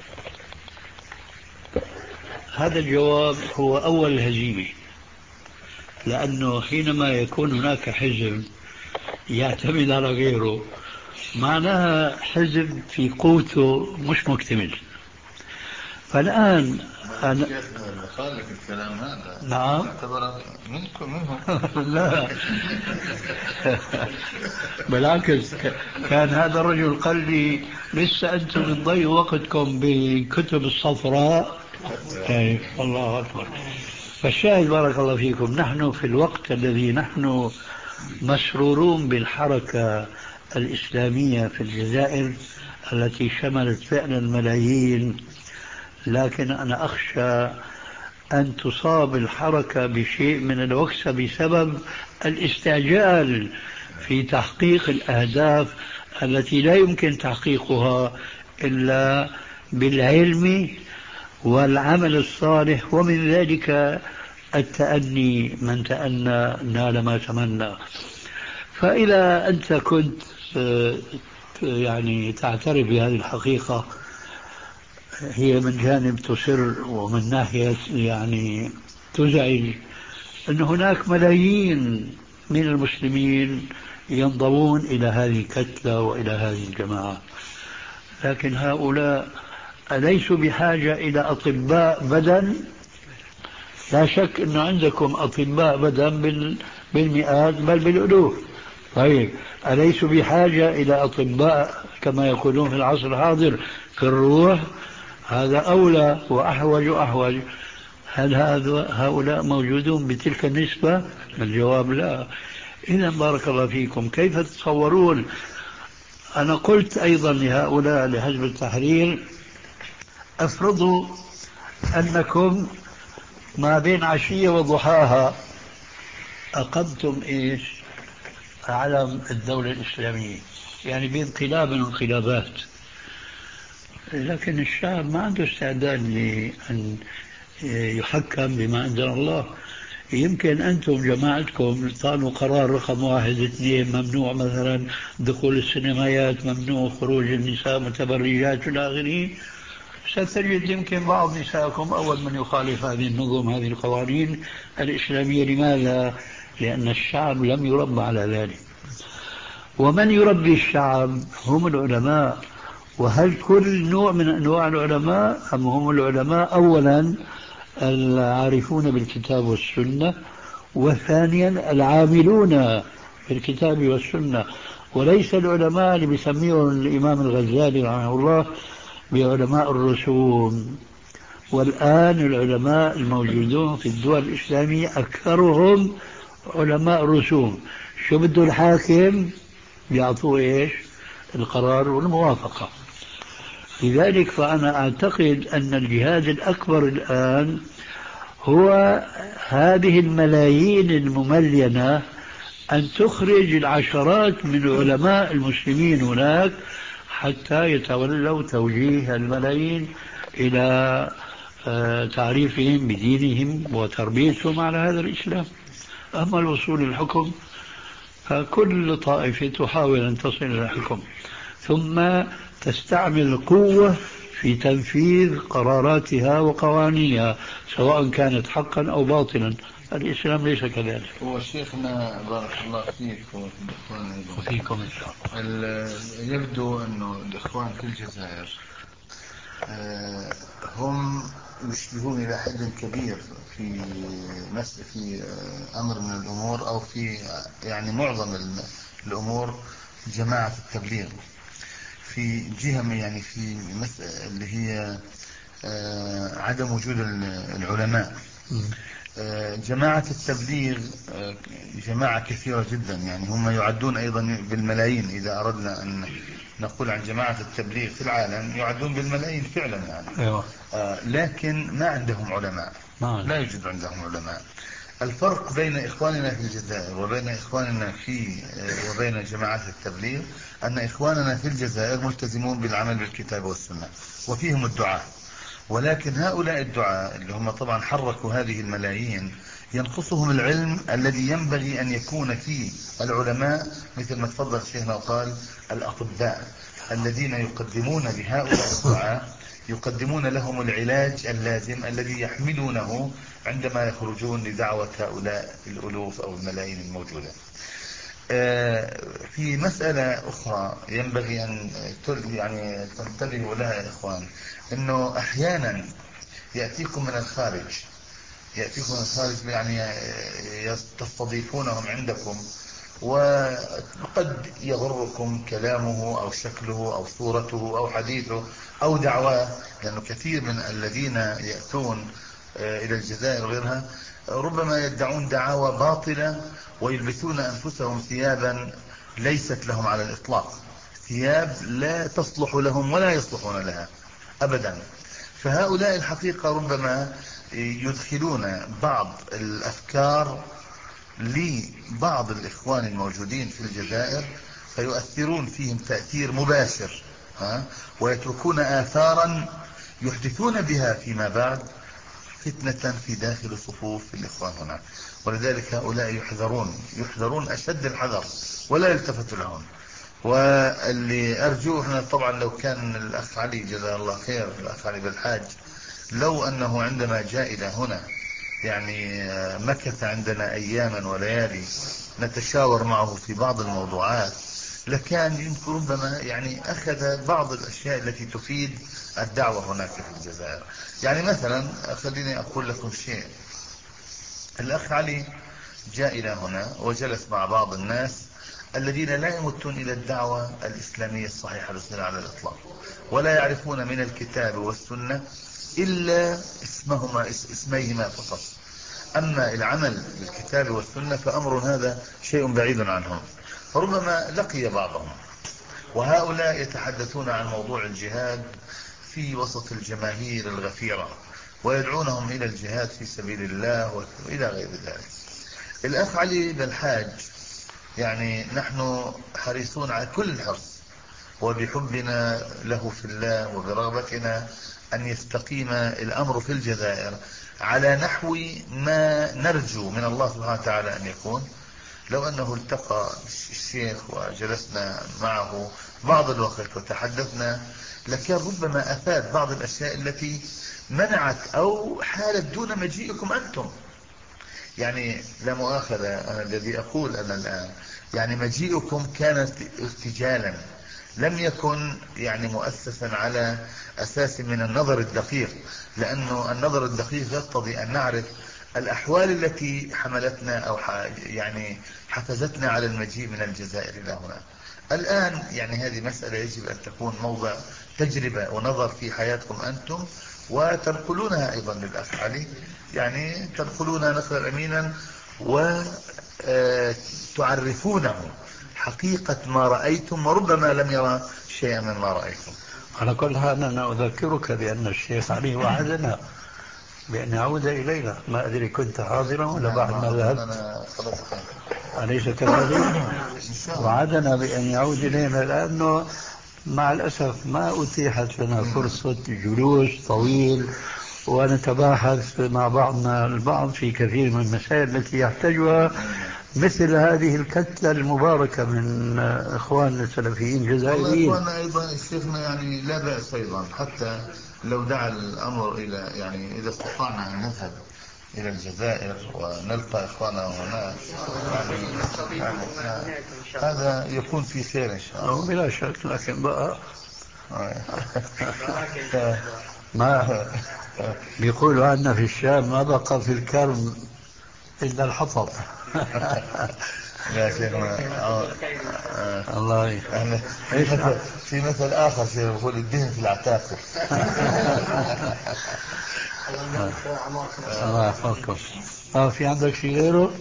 C: هذا الجواب هو أول هزيمة، لأنه حينما يكون هناك حزب يعتمد على غيره معناها حزب في قوته مش مكتمل. فالآن أنا
E: خالف الكلام هذا.
C: نعم.
E: اعتبر منكم منهم.
C: لا بالعكس، كان هذا الرجل قال لي: لسه أنتم بتضيعوا وقتكم بالكتب الصفراء. أي الله أكبر. فالشاهد بارك الله فيكم، نحن في الوقت الذي نحن مسرورون بالحركة الإسلامية في الجزائر التي شملت فعلا ملايين، لكن أنا أخشى أن تصاب الحركة بشيء من الوكسة بسبب الاستعجال في تحقيق الأهداف التي لا يمكن تحقيقها إلا بالعلم والعمل الصالح، ومن ذلك التأني، من تأنى نال ما تمنى. فإذا أنت كنت يعني تعترف بهذه الحقيقة، هي من جانب تسر ومن ناحية يعني تزعج أن هناك ملايين من المسلمين ينضمون إلى هذه الكتلة وإلى هذه الجماعة، لكن هؤلاء أليسوا بحاجة إلى أطباء بدن؟ لا شك أن عندكم أطباء بدن بالمئات بل بالألوف. طيب، أليسوا بحاجة إلى أطباء كما يقولون في العصر الحاضر في الروح؟ هذا أولى وأحوج وأحوج. هل هؤلاء موجودون بتلك النسبة؟ الجواب لا. إذا بارك الله فيكم، كيف تتصورون؟ أنا قلت أيضا لهؤلاء لحزب التحرير: أفرضوا أنكم ما بين عشية وضحاها أقمتم إيش؟ علم الدولة الإسلامية، يعني بانقلاب من الانقلابات، لكن الشعب ما عنده استعداد لأن يحكم بما أنزل الله. يمكن أنتم جماعتكم طالوا قرار رقم واحد اثنين، ممنوع مثلا دخول السينمايات، ممنوع خروج النساء متبرجات إلى آخره، ستجد يمكن بعض نسائكم أول من يخالف هذه النظم، هذه القوانين الإسلامية. لماذا؟ لأن الشعب لم يربى على ذلك. ومن يربي الشعب هم العلماء. وهل كل نوع من أنواع العلماء أم هم العلماء أولا العارفون بالكتاب والسنة، وثانيا العاملون بالكتاب والسنة، وليس العلماء اللي بيسميهم الإمام الغزالي رحمه الله بعلماء الرسوم. والآن العلماء الموجودون في الدول الإسلامية أكثرهم علماء رسوم. شو بده الحاكم؟ يعطوه إيش؟ القرار والموافقة. لذلك فأنا أعتقد أن الجهاد الأكبر الآن هو هذه الملايين المملينة، أن تخرج العشرات من علماء المسلمين هناك حتى يتولوا توجيه الملايين إلى تعريفهم بدينهم وتربيتهم على هذا الإسلام. أما الوصول للحكم فكل طائفة تحاول أن تصل إلى الحكم، ثم تستعمل القوة في تنفيذ قراراتها وقوانينها سواء كانت حقا أو باطلا. الإسلام ليس كذلك.
E: هو شيخنا بارك الله فيك
C: وفيكم إن شاء
E: الله، يبدو أنه الإخوان في الجزائر هم يشبهون إلى حد كبير في في أمر من الأمور، أو في يعني معظم الأمور جماعة التبليغ، في جهة يعني في اللي هي عدم وجود العلماء. جماعة التبليغ جماعة كثيرة جدا، يعني هم يعدون أيضا بالملايين. إذا أردنا أن نقول عن جماعة التبليغ في العالم يعدون بالملايين فعلا يعني.
C: أيوة.
E: لكن ما عندهم علماء، لا يوجد عندهم علماء. الفرق بين إخواننا في الجزائر وبين إخواننا في وبين جماعات التبليغ أن إخواننا في الجزائر ملتزمون بالعمل بالكتاب والسنة وفيهم الدعاء، ولكن هؤلاء الدعاء اللي هم طبعا حركوا هذه الملايين ينقصهم العلم الذي ينبغي أن يكون فيه العلماء، مثل ما تفضل شيخنا وقال الأطباء الذين يقدمون لهؤلاء الدعاء، يقدمون لهم العلاج اللازم الذي يحملونه عندما يخرجون لدعوة هؤلاء الألوف أو الملايين الموجودة. في مسألة أخرى ينبغي أن يعني تنتبهوا لها يا إخوان، إنه أحيانا يأتيكم من الخارج يأتيكم من الخارج يعني تستضيفونهم عندكم، وقد يغركم كلامه أو شكله أو صورته أو حديثه أو دعواه، لأنه كثير من الذين يأتون إلى الجزائر وغيرها ربما يدعون دعاوى باطلة ويلبسون أنفسهم ثيابا ليست لهم على الإطلاق، ثياب لا تصلح لهم ولا يصلحون لها أبدا. فهؤلاء الحقيقة ربما يدخلون بعض الأفكار لبعض الإخوان الموجودين في الجزائر فيؤثرون فيهم تأثير مباشر، ها؟ ويتركون آثارا يحدثون بها فيما بعد فتنة في داخل صفوف الإخوان هنا. ولذلك هؤلاء يحذرون يحذرون أشد الحذر ولا يلتفت لهم. واللي أرجوه هنا طبعا لو كان الأخ علي جزاه الله خير، الأخ علي بالحاج، لو أنه عندما جاء إلى هنا يعني مكث عندنا أياما وليالي نتشاور معه في بعض الموضوعات، لكان يمكن ربما يعني أخذ بعض الأشياء التي تفيد الدعوة هناك في الجزائر. يعني مثلا خليني أقول لكم شيء. الأخ علي جاء إلى هنا وجلس مع بعض الناس الذين لا يمتون إلى الدعوة الإسلامية الصحيحة على الإطلاق، ولا يعرفون من الكتاب والسنة إلا اسمهما اسميهما فقط. أما العمل بالكتاب والسنة فأمر هذا شيء بعيد عنهم. فربما لقي بعضهم وهؤلاء يتحدثون عن موضوع الجهاد في وسط الجماهير الغفيرة ويدعونهم إلى الجهاد في سبيل الله وإلى غير ذلك. الأخ علي بالحاج يعني نحن حريصون على كل الحرص وبحبنا له في الله وبرغبتنا أن يستقيم الأمر في الجزائر على نحو ما نرجو من الله سبحانه وتعالى أن يكون. لو أنه التقى الشيخ وجلسنا معه بعض الوقت وتحدثنا لكان ربما أفاد بعض الأشياء التي منعت أو حالت دون مجيئكم أنتم. يعني لا مؤاخذة أنا الذي أقول أنا الآن يعني مجيئكم كانت ارتجالا، لم يكن يعني مؤسسا على أساس من النظر الدقيق، لأنه النظر الدقيق يقتضي أن نعرف الأحوال التي حملتنا أو يعني حفزتنا على المجيء من الجزائر إلى هنا. الآن يعني هذه مسألة يجب أن تكون موضع تجربة ونظر في حياتكم أنتم وتنقلونها أيضا للأخ علي، يعني تنقلونها نقلا أمينا وتعرفونه حقيقة ما رأيتم وربما لم يرى شيئا من ما رأيتم.
C: على كل حال أنا أذكرك بأن الشيخ علي وعدنا بأن يعود إلينا. ما أدري كنت حاضرا ولا بعد ما ذهبت؟ أليس كذلك؟ وعدنا بأن يعود إلينا، لأنه مع الأسف ما أتيحت لنا فرصة جلوس طويل ونتباحث مع بعضنا البعض في كثير من المسائل التي يحتاجها مثل هذه الكتلة المباركة من إخواننا السلفيين الجزائريين.
E: والله أيضا شيخنا يعني لا بأس أيضا حتى لو دعا الأمر إلى يعني إذا استطعنا أن نذهب إلى الجزائر ونلقى إخواننا هناك يعني, يعني هذا يكون في خير إن شاء الله
C: بلا شك. لكن بقى ما بيقولوا عنا في الشام ما بقى في الكرم إلا الحطب.
E: لا شيخنا
C: الله
E: يخليك. في مثل آخر شيخ يقول الدهن في العتاقة.
C: الله يحفظكم. اه في عندك شيء غيره؟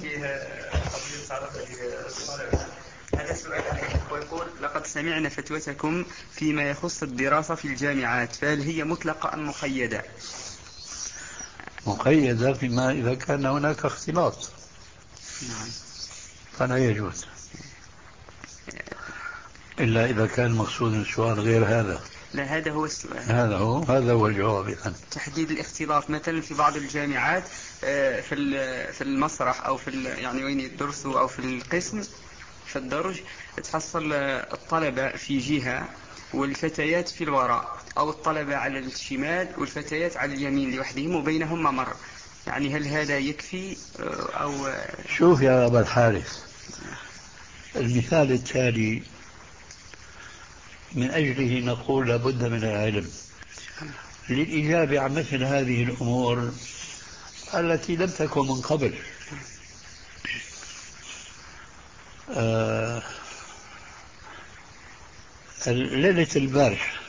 D: هذا سؤال ويقول: لقد سمعنا فتوتكم فيما يخص الدراسة في الجامعات، فهل هي مطلقة أم مقيدة؟
C: مقيدة فيما إذا كان هناك اختلاط.
D: نعم.
C: فلا يجوز إلا إذا كان مقصود السؤال غير هذا.
D: لا، هذا هو السؤال.
C: هذا هو هذا هو الجواب الآن.
D: تحديد الاختلاط مثلا في بعض الجامعات في في المسرح أو في يعني وين يدرسوا أو في القسم في الدرج، تحصل الطلبة في جهة والفتيات في الوراء، أو الطلبة على الشمال والفتيات على اليمين لوحدهم وبينهم ممر. يعني هل هذا يكفي أو؟
C: شوف يا أبا الحارث، المثال التالي من أجله نقول لابد من العلم للإجابة عن مثل هذه الأمور التي لم تكن من قبل. آه ليلة البارح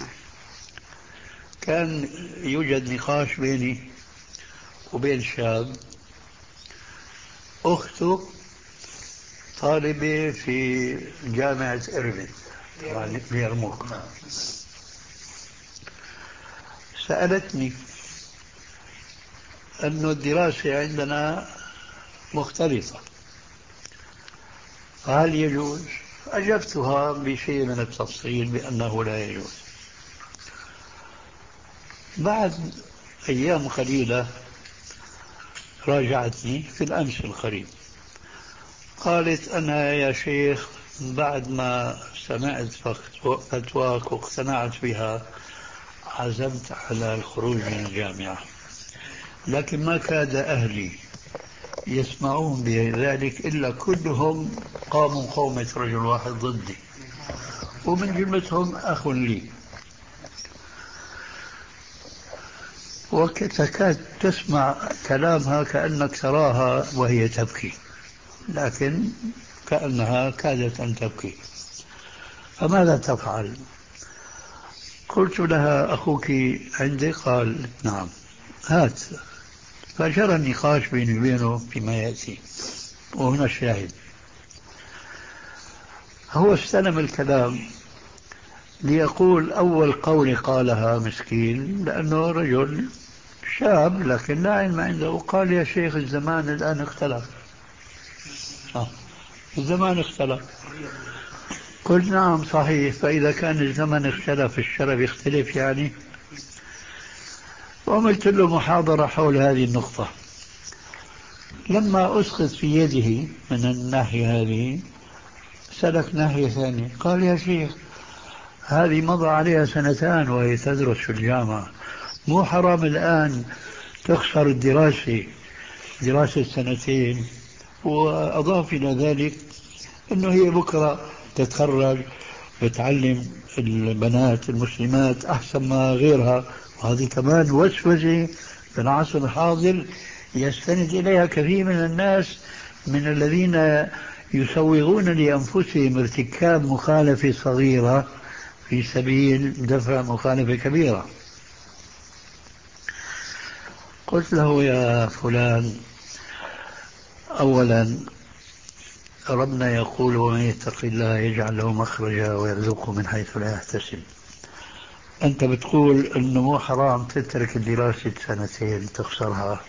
C: كان يوجد نقاش بيني وبين شاب، أخته طالبة في جامعة إيرفين طبعا بيرموك. سألتني أن الدراسة عندنا مختلفة، فهل يجوز؟ أجبتها بشيء من التفصيل بأنه لا يجوز. بعد أيام قليلة راجعتني في الأمس القريب، قالت: أنا يا شيخ بعد ما سمعت فتواك واقتنعت بها عزمت على الخروج من الجامعة، لكن ما كاد أهلي يسمعون بذلك إلا كلهم قاموا قومة رجل واحد ضدي، ومن جملتهم أخ لي، وتكاد تسمع كلامها كأنك تراها وهي تبكي، لكن كأنها كادت أن تبكي. فماذا تفعل؟ قلت لها: أخوك عندك؟ قال: نعم. هات. فجرى النقاش بيني وبينه فيما يأتي، وهنا الشاهد. هو استلم الكلام ليقول أول قول قالها مسكين لأنه رجل شاب لكن لا علم عنده، قال: يا شيخ الزمان الآن اختلف. آه. الزمان اختلف. قلت: نعم صحيح، فإذا كان الزمن اختلف الشرع يختلف يعني. وعملت له محاضرة حول هذه النقطة. لما أسقط في يده من الناحية هذه سلك ناحية ثانية، قال: يا شيخ هذه مضى عليها سنتان وهي تدرس في الجامعة، مو حرام الآن تخسر الدراسة دراسة سنتين؟ وأضاف إلى ذلك أنه هي بكرة تتخرج وتعلم البنات المسلمات أحسن ما غيرها، وهذه كمان وسوسة في العصر الحاضر يستند إليها كثير من الناس من الذين يسوغون لأنفسهم ارتكاب مخالفة صغيرة في سبيل دفع مخالفة كبيرة. قلت له: يا فلان، أولا ربنا يقول: ومن يتق الله يجعل له مخرجا ويرزقه من حيث لا يحتسب. أنت بتقول أنه مو حرام تترك الدراسة سنتين تخسرها.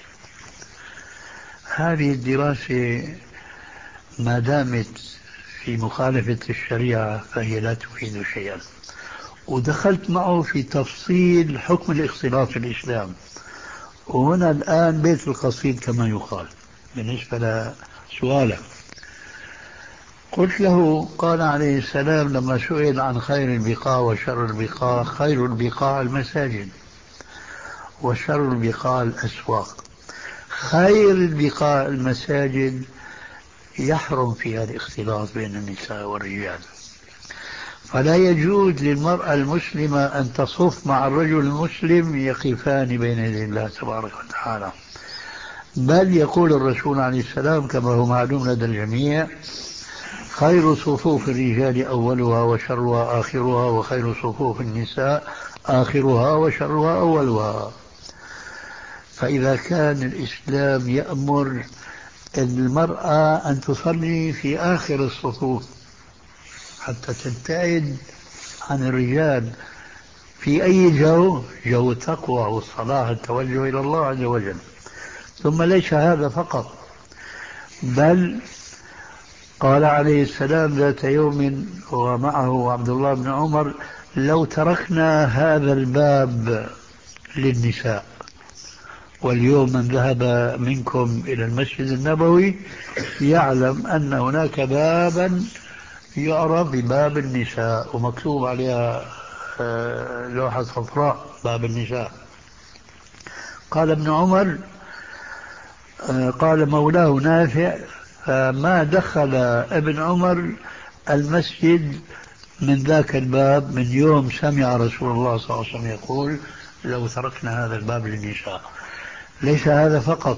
C: هذه الدراسة ما دامت في مخالفة الشريعة فهي لا تفيد شيئا. ودخلت معه في تفصيل حكم الاختلاط في الإسلام، وهنا الآن بيت القصيد كما يقال بالنسبة لسؤالك. قلت له: قال عليه السلام لما سئل عن خير البقاع وشر البقاع: خير البقاع المساجد وشر البقاع الأسواق. خير البقاع المساجد يحرم فيها الاختلاط بين النساء والرجال، فلا يجوز للمرأة المسلمة أن تصف مع الرجل المسلم يقفان بين يدي الله تبارك وتعالى. بل يقول الرسول عليه السلام كما هو معلوم لدى الجميع: خير صفوف الرجال أولها وشرها آخرها، وخير صفوف النساء آخرها وشرها أولها. فإذا كان الإسلام يأمر المرأة أن تصلي في آخر الصفوف حتى تبتعد عن الرجال في أي جو، جو التقوى والصلاح، التوجه إلى الله عز وجل. ثم ليس هذا فقط، بل قال عليه السلام ذات يوم ومعه عبد الله بن عمر: لو تركنا هذا الباب للنساء. واليوم من ذهب منكم إلى المسجد النبوي يعلم أن هناك بابا يعرف بباب النساء ومكتوب عليها لوحة صفراء: باب النساء. قال ابن عمر، قال مولاه نافع: ما دخل ابن عمر المسجد من ذاك الباب من يوم سمع رسول الله صلى الله عليه وسلم يقول: لو تركنا هذا الباب للنساء. ليس هذا فقط،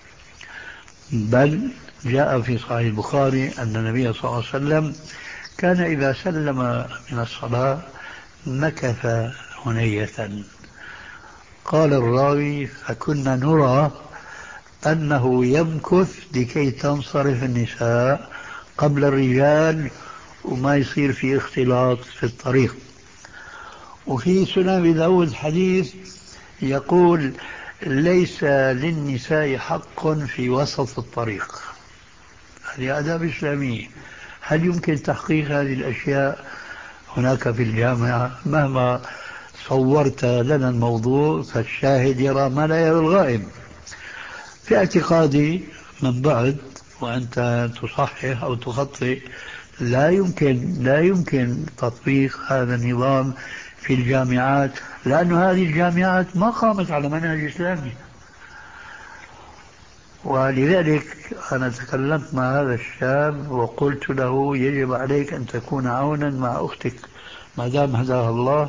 C: بل جاء في صحيح البخاري أن النبي صلى الله عليه وسلم كان إذا سلم من الصلاة مكث هنية. قال الراوي: فكنا نرى أنه يمكث لكي تنصرف النساء قبل الرجال وما يصير في اختلاط في الطريق. وفي سنن أبي داود حديث يقول: ليس للنساء حق في وسط الطريق. هذه آداب إسلامية. هل يمكن تحقيق هذه الأشياء هناك في الجامعة؟ مهما صورت لنا الموضوع فالشاهد يرى ما لا يرى الغائب. في اعتقادي من بعد، وأنت تصحح أو تخطئ، لا يمكن لا يمكن تطبيق هذا النظام في الجامعات، لأن هذه الجامعات ما قامت على منهج إسلامي. ولذلك أنا تكلمت مع هذا الشاب وقلت له: يجب عليك أن تكون عونا مع أختك ما دام هداها الله.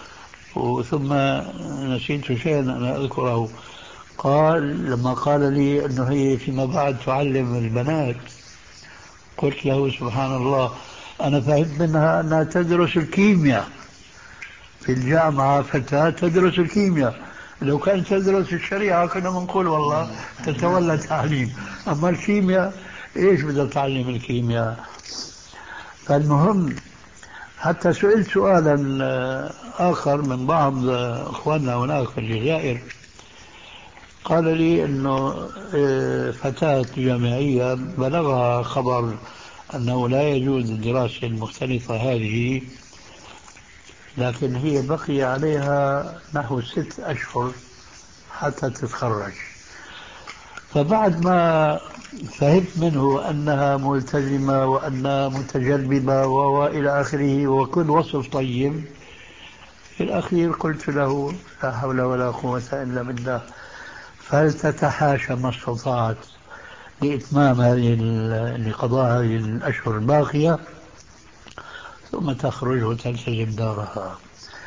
C: ثم نسيت شيئا أنا أذكره. قال لما قال لي أنه هي فيما بعد تعلم البنات، قلت له: سبحان الله، أنا فهمت منها أنها تدرس الكيمياء في الجامعة، فتاة تدرس الكيمياء. لو كانت تدرس الشريعة كنا بنقول والله تتولى تعليم، أما الكيمياء إيش بدها تعلم الكيمياء؟ فالمهم، حتى سئلت سؤالا آخر من بعض أخواننا هناك في الجزائر، قال لي أنه فتاة جامعية بلغها خبر أنه لا يجوز الدراسة المختلطة هذه، لكن هي بقي عليها نحو ست أشهر حتى تتخرج. فبعد ما فهمت منه أنها ملتزمة وأنها متجربة وإلى آخره وكل وصف طيب، في الأخير قلت له: لا حول ولا قوة إلا بالله، فلتتحاشى ما استطاعت لإتمام هذه لقضاء هذه الأشهر الباقية ثم تخرج وتلتزم دارها.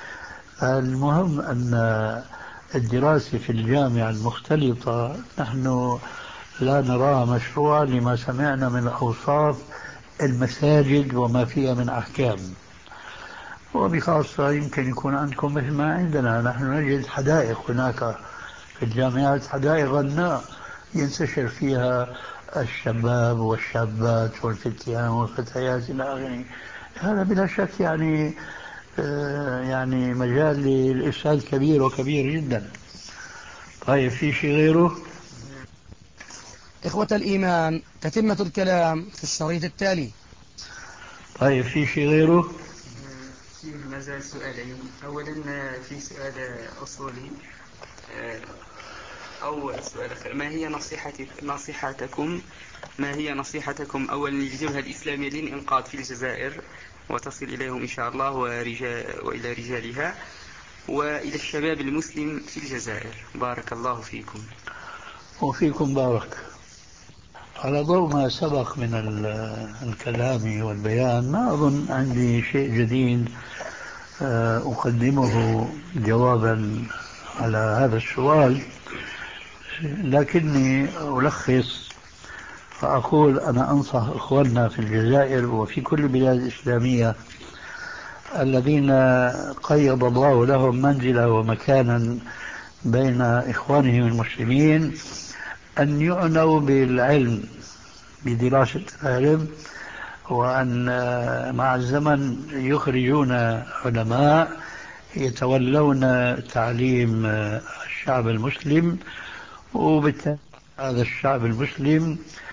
C: المهم أن الدراسة في الجامعة المختلطة نحن لا نراها مشروعا لما سمعنا من أوصاف المساجد وما فيها من أحكام، وبخاصة يمكن يكون عندكم مثل ما عندنا. نحن نجد حدائق هناك في الجامعات، حدائق غناء ينتشر فيها الشباب والشابات والفتيان والفتيات إلى آخره. هذا بلا شك يعني آه يعني مجال للإفساد كبير وكبير جدا. طيب، في شيء غيره؟
B: إخوة الإيمان، تتمة الكلام في الشريط التالي.
C: طيب، في شيء غيره؟
D: فيه ما زال سؤالين. أولا في سؤال أصولي أو سؤال آخر: ما هي نصيحتك نصيحتكم ما هي نصيحتكم أولا للجبهة الإسلامية للإنقاذ في الجزائر وتصل إليهم إن شاء الله ورجال وإلى رجالها، وإلى الشباب المسلم في الجزائر؟ بارك الله فيكم.
C: وفيكم بارك. على ضوء ما سبق من الكلام والبيان، ما أظن عندي شيء جديد أقدمه جوابا على هذا السؤال، لكني ألخص فأقول أنا أنصح إخواننا في الجزائر وفي كل البلاد الإسلامية الذين قيض الله لهم منزلة ومكانا بين إخوانهم المسلمين أن يعنوا بالعلم، بدراسة العلم، وأن مع الزمن يخرجون علماء يتولون تعليم الشعب المسلم، وبالتالي هذا الشعب المسلم